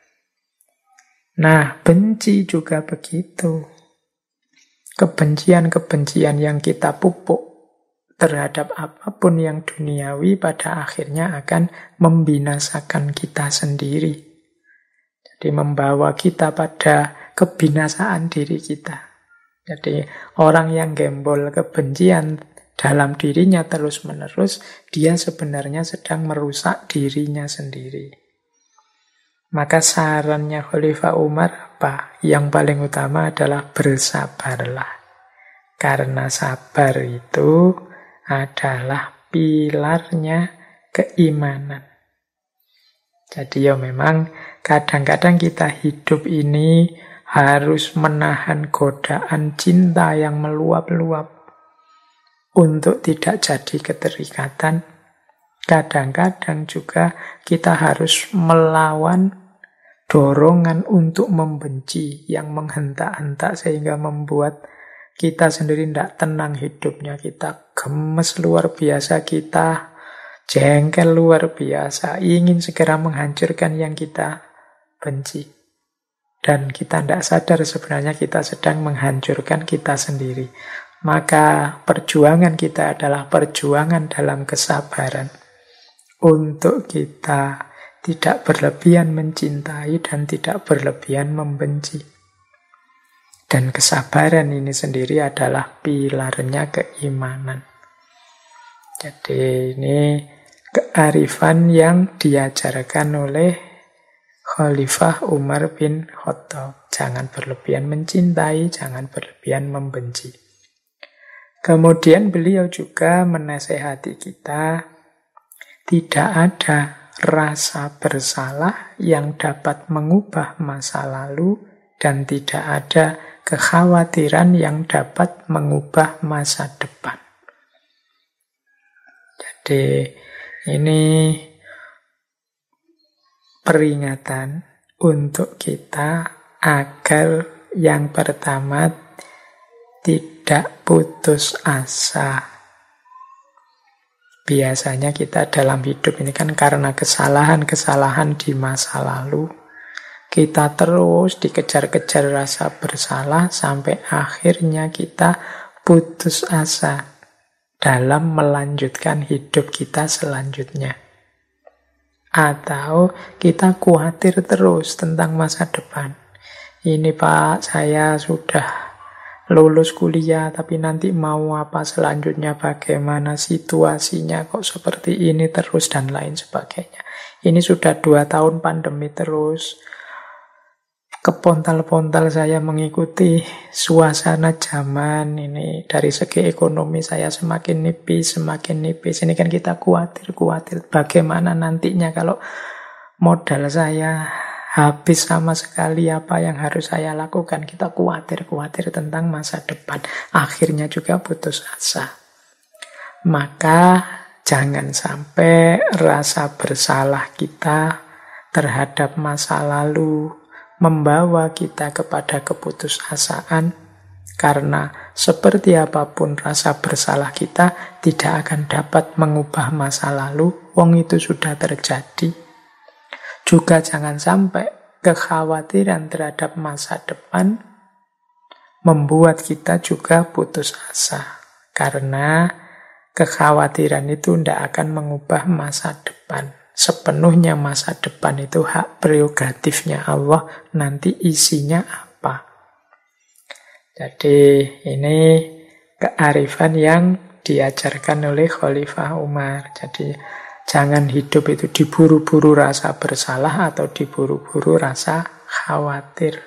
Nah, benci juga begitu. Kebencian-kebencian yang kita pupuk terhadap apapun yang duniawi pada akhirnya akan membinasakan kita sendiri. Jadi membawa kita pada kebinasaan diri kita. Jadi orang yang gembol kebencian dalam dirinya terus-menerus, dia sebenarnya sedang merusak dirinya sendiri. Maka sarannya Khalifah Umar apa? Yang paling utama adalah bersabarlah. Karena sabar itu adalah pilarnya keimanan. Jadi ya memang kadang-kadang kita hidup ini harus menahan godaan cinta yang meluap-luap untuk tidak jadi keterikatan. Kadang-kadang juga kita harus melawan dorongan untuk membenci yang menghentak-hentak sehingga membuat kita sendiri tidak tenang hidupnya. Kita gemes luar biasa, kita jengkel luar biasa, ingin segera menghancurkan yang kita benci. Dan kita tidak sadar sebenarnya kita sedang menghancurkan kita sendiri. Maka perjuangan kita adalah perjuangan dalam kesabaran. Untuk kita tidak berlebihan mencintai dan tidak berlebihan membenci. Dan kesabaran ini sendiri adalah pilarnya keimanan. Jadi ini kearifan yang diajarkan oleh Khalifah Umar bin Khattab. Jangan berlebihan mencintai, jangan berlebihan membenci. Kemudian beliau juga menasehati kita, tidak ada rasa bersalah yang dapat mengubah masa lalu dan tidak ada kekhawatiran yang dapat mengubah masa depan. Jadi ini peringatan untuk kita agar yang pertama tidak putus asa. Biasanya kita dalam hidup ini kan karena kesalahan-kesalahan di masa lalu, kita terus dikejar-kejar rasa bersalah sampai akhirnya kita putus asa dalam melanjutkan hidup kita selanjutnya. Atau kita khawatir terus tentang masa depan. Ini Pak, saya sudah lulus kuliah, tapi nanti mau apa selanjutnya, bagaimana situasinya, kok seperti ini terus, dan lain sebagainya. Ini sudah 2 tahun pandemi terus. Kepontal-pontal saya mengikuti suasana zaman ini. Dari segi ekonomi saya semakin nipis. Ini kan kita khawatir. Bagaimana nantinya kalau modal saya habis sama sekali, apa yang harus saya lakukan. Kita khawatir tentang masa depan. Akhirnya juga putus asa. Maka jangan sampai rasa bersalah kita terhadap masa lalu membawa kita kepada keputusasaan, karena seperti apapun rasa bersalah kita tidak akan dapat mengubah masa lalu, wong itu sudah terjadi. Juga jangan sampai kekhawatiran terhadap masa depan membuat kita juga putus asa, karena kekhawatiran itu tidak akan mengubah masa depan. Sepenuhnya masa depan itu hak prerogatifnya Allah, nanti isinya apa. Jadi ini kearifan yang diajarkan oleh Khalifah Umar. Jadi jangan hidup itu diburu-buru rasa bersalah atau diburu-buru rasa khawatir.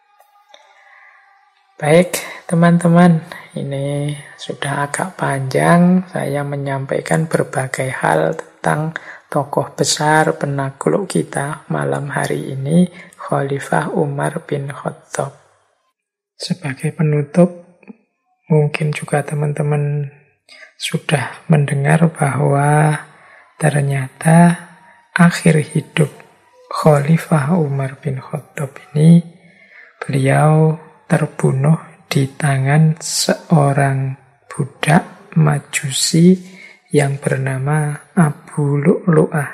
Baik teman-teman, ini sudah agak panjang saya menyampaikan berbagai hal tentang tokoh besar penakluk kita malam hari ini, Khalifah Umar bin Khattab. Sebagai penutup, mungkin juga teman-teman sudah mendengar bahwa ternyata akhir hidup Khalifah Umar bin Khattab ini, beliau terbunuh di tangan seorang budak Majusi yang bernama Abu Lu'lu'ah.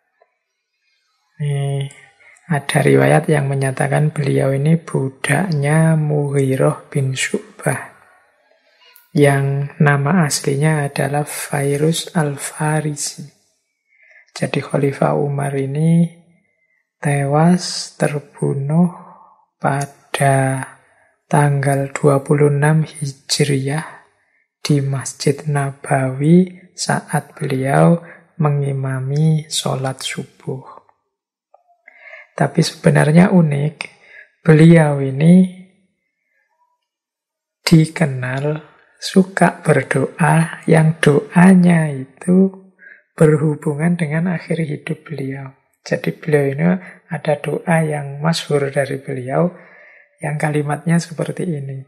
Ada riwayat yang menyatakan beliau ini budaknya Mughirah bin Syu'bah, yang nama aslinya adalah Fairuz al-Farisi. Jadi Khalifah Umar ini tewas terbunuh pada tanggal 26 Hijriah di Masjid Nabawi saat beliau mengimami sholat subuh. Tapi sebenarnya unik, beliau ini dikenal suka berdoa yang doanya itu berhubungan dengan akhir hidup beliau. Jadi beliau ini ada doa yang masyhur dari beliau yang kalimatnya seperti ini.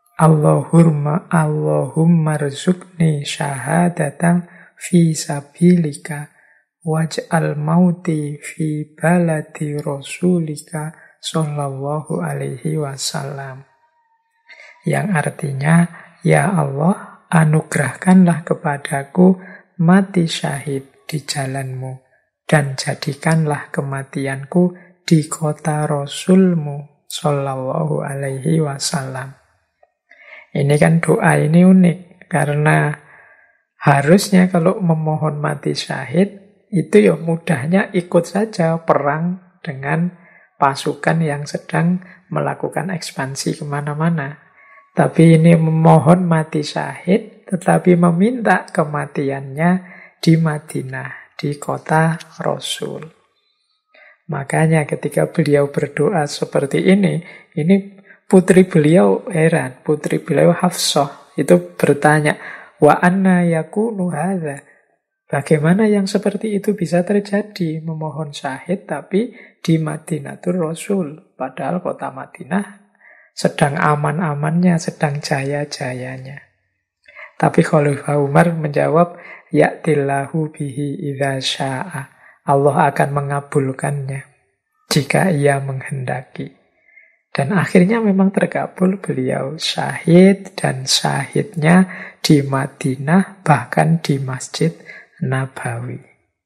Allahumma rzuqni syahadatan fi sabilika waj'al mauti fi baladi rasulika sallallahu alaihi wasallam. Yang artinya, ya Allah, anugerahkanlah kepadaku mati syahid di jalanmu, dan jadikanlah kematianku di kota Rasulmu sallallahu alaihi wasallam. Ini kan doa ini unik, karena harusnya kalau memohon mati syahid, itu ya mudahnya ikut saja perang dengan pasukan yang sedang melakukan ekspansi kemana-mana. Tapi ini memohon mati syahid, tetapi meminta kematiannya di Madinah, di kota Rasul. Makanya ketika beliau berdoa seperti ini putri beliau heran, putri beliau Hafsah itu bertanya, wa anna yakunu hadza? Bagaimana yang seperti itu bisa terjadi, memohon syahid tapi di Madinatul Rasul, padahal kota Madinah sedang aman-amannya, sedang jaya-jayanya. Tapi Khalifah Umar menjawab, ya'tillahu bihi idza sya'a. Allah akan mengabulkannya jika ia menghendaki. Dan akhirnya memang terkabul, beliau syahid, dan syahidnya di Madinah, bahkan di Masjid Nabawi.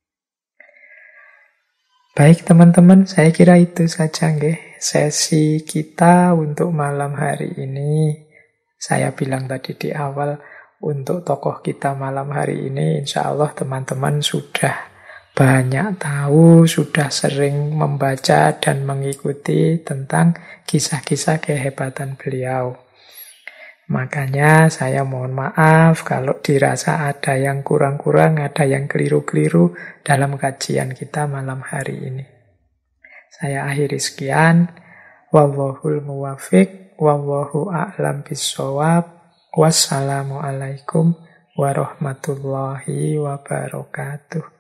Baik teman-teman, saya kira itu saja nggih sesi kita untuk malam hari ini. Saya bilang tadi di awal, untuk tokoh kita malam hari ini, insya Allah teman-teman sudah banyak tahu, sudah sering membaca dan mengikuti tentang kisah-kisah kehebatan beliau. Makanya saya mohon maaf kalau dirasa ada yang kurang-kurang, ada yang keliru-keliru dalam kajian kita malam hari ini. Saya akhiri sekian. Wallahul muwafiq, wallahu a'lam bissawab. Wassalamualaikum warahmatullahi wabarakatuh.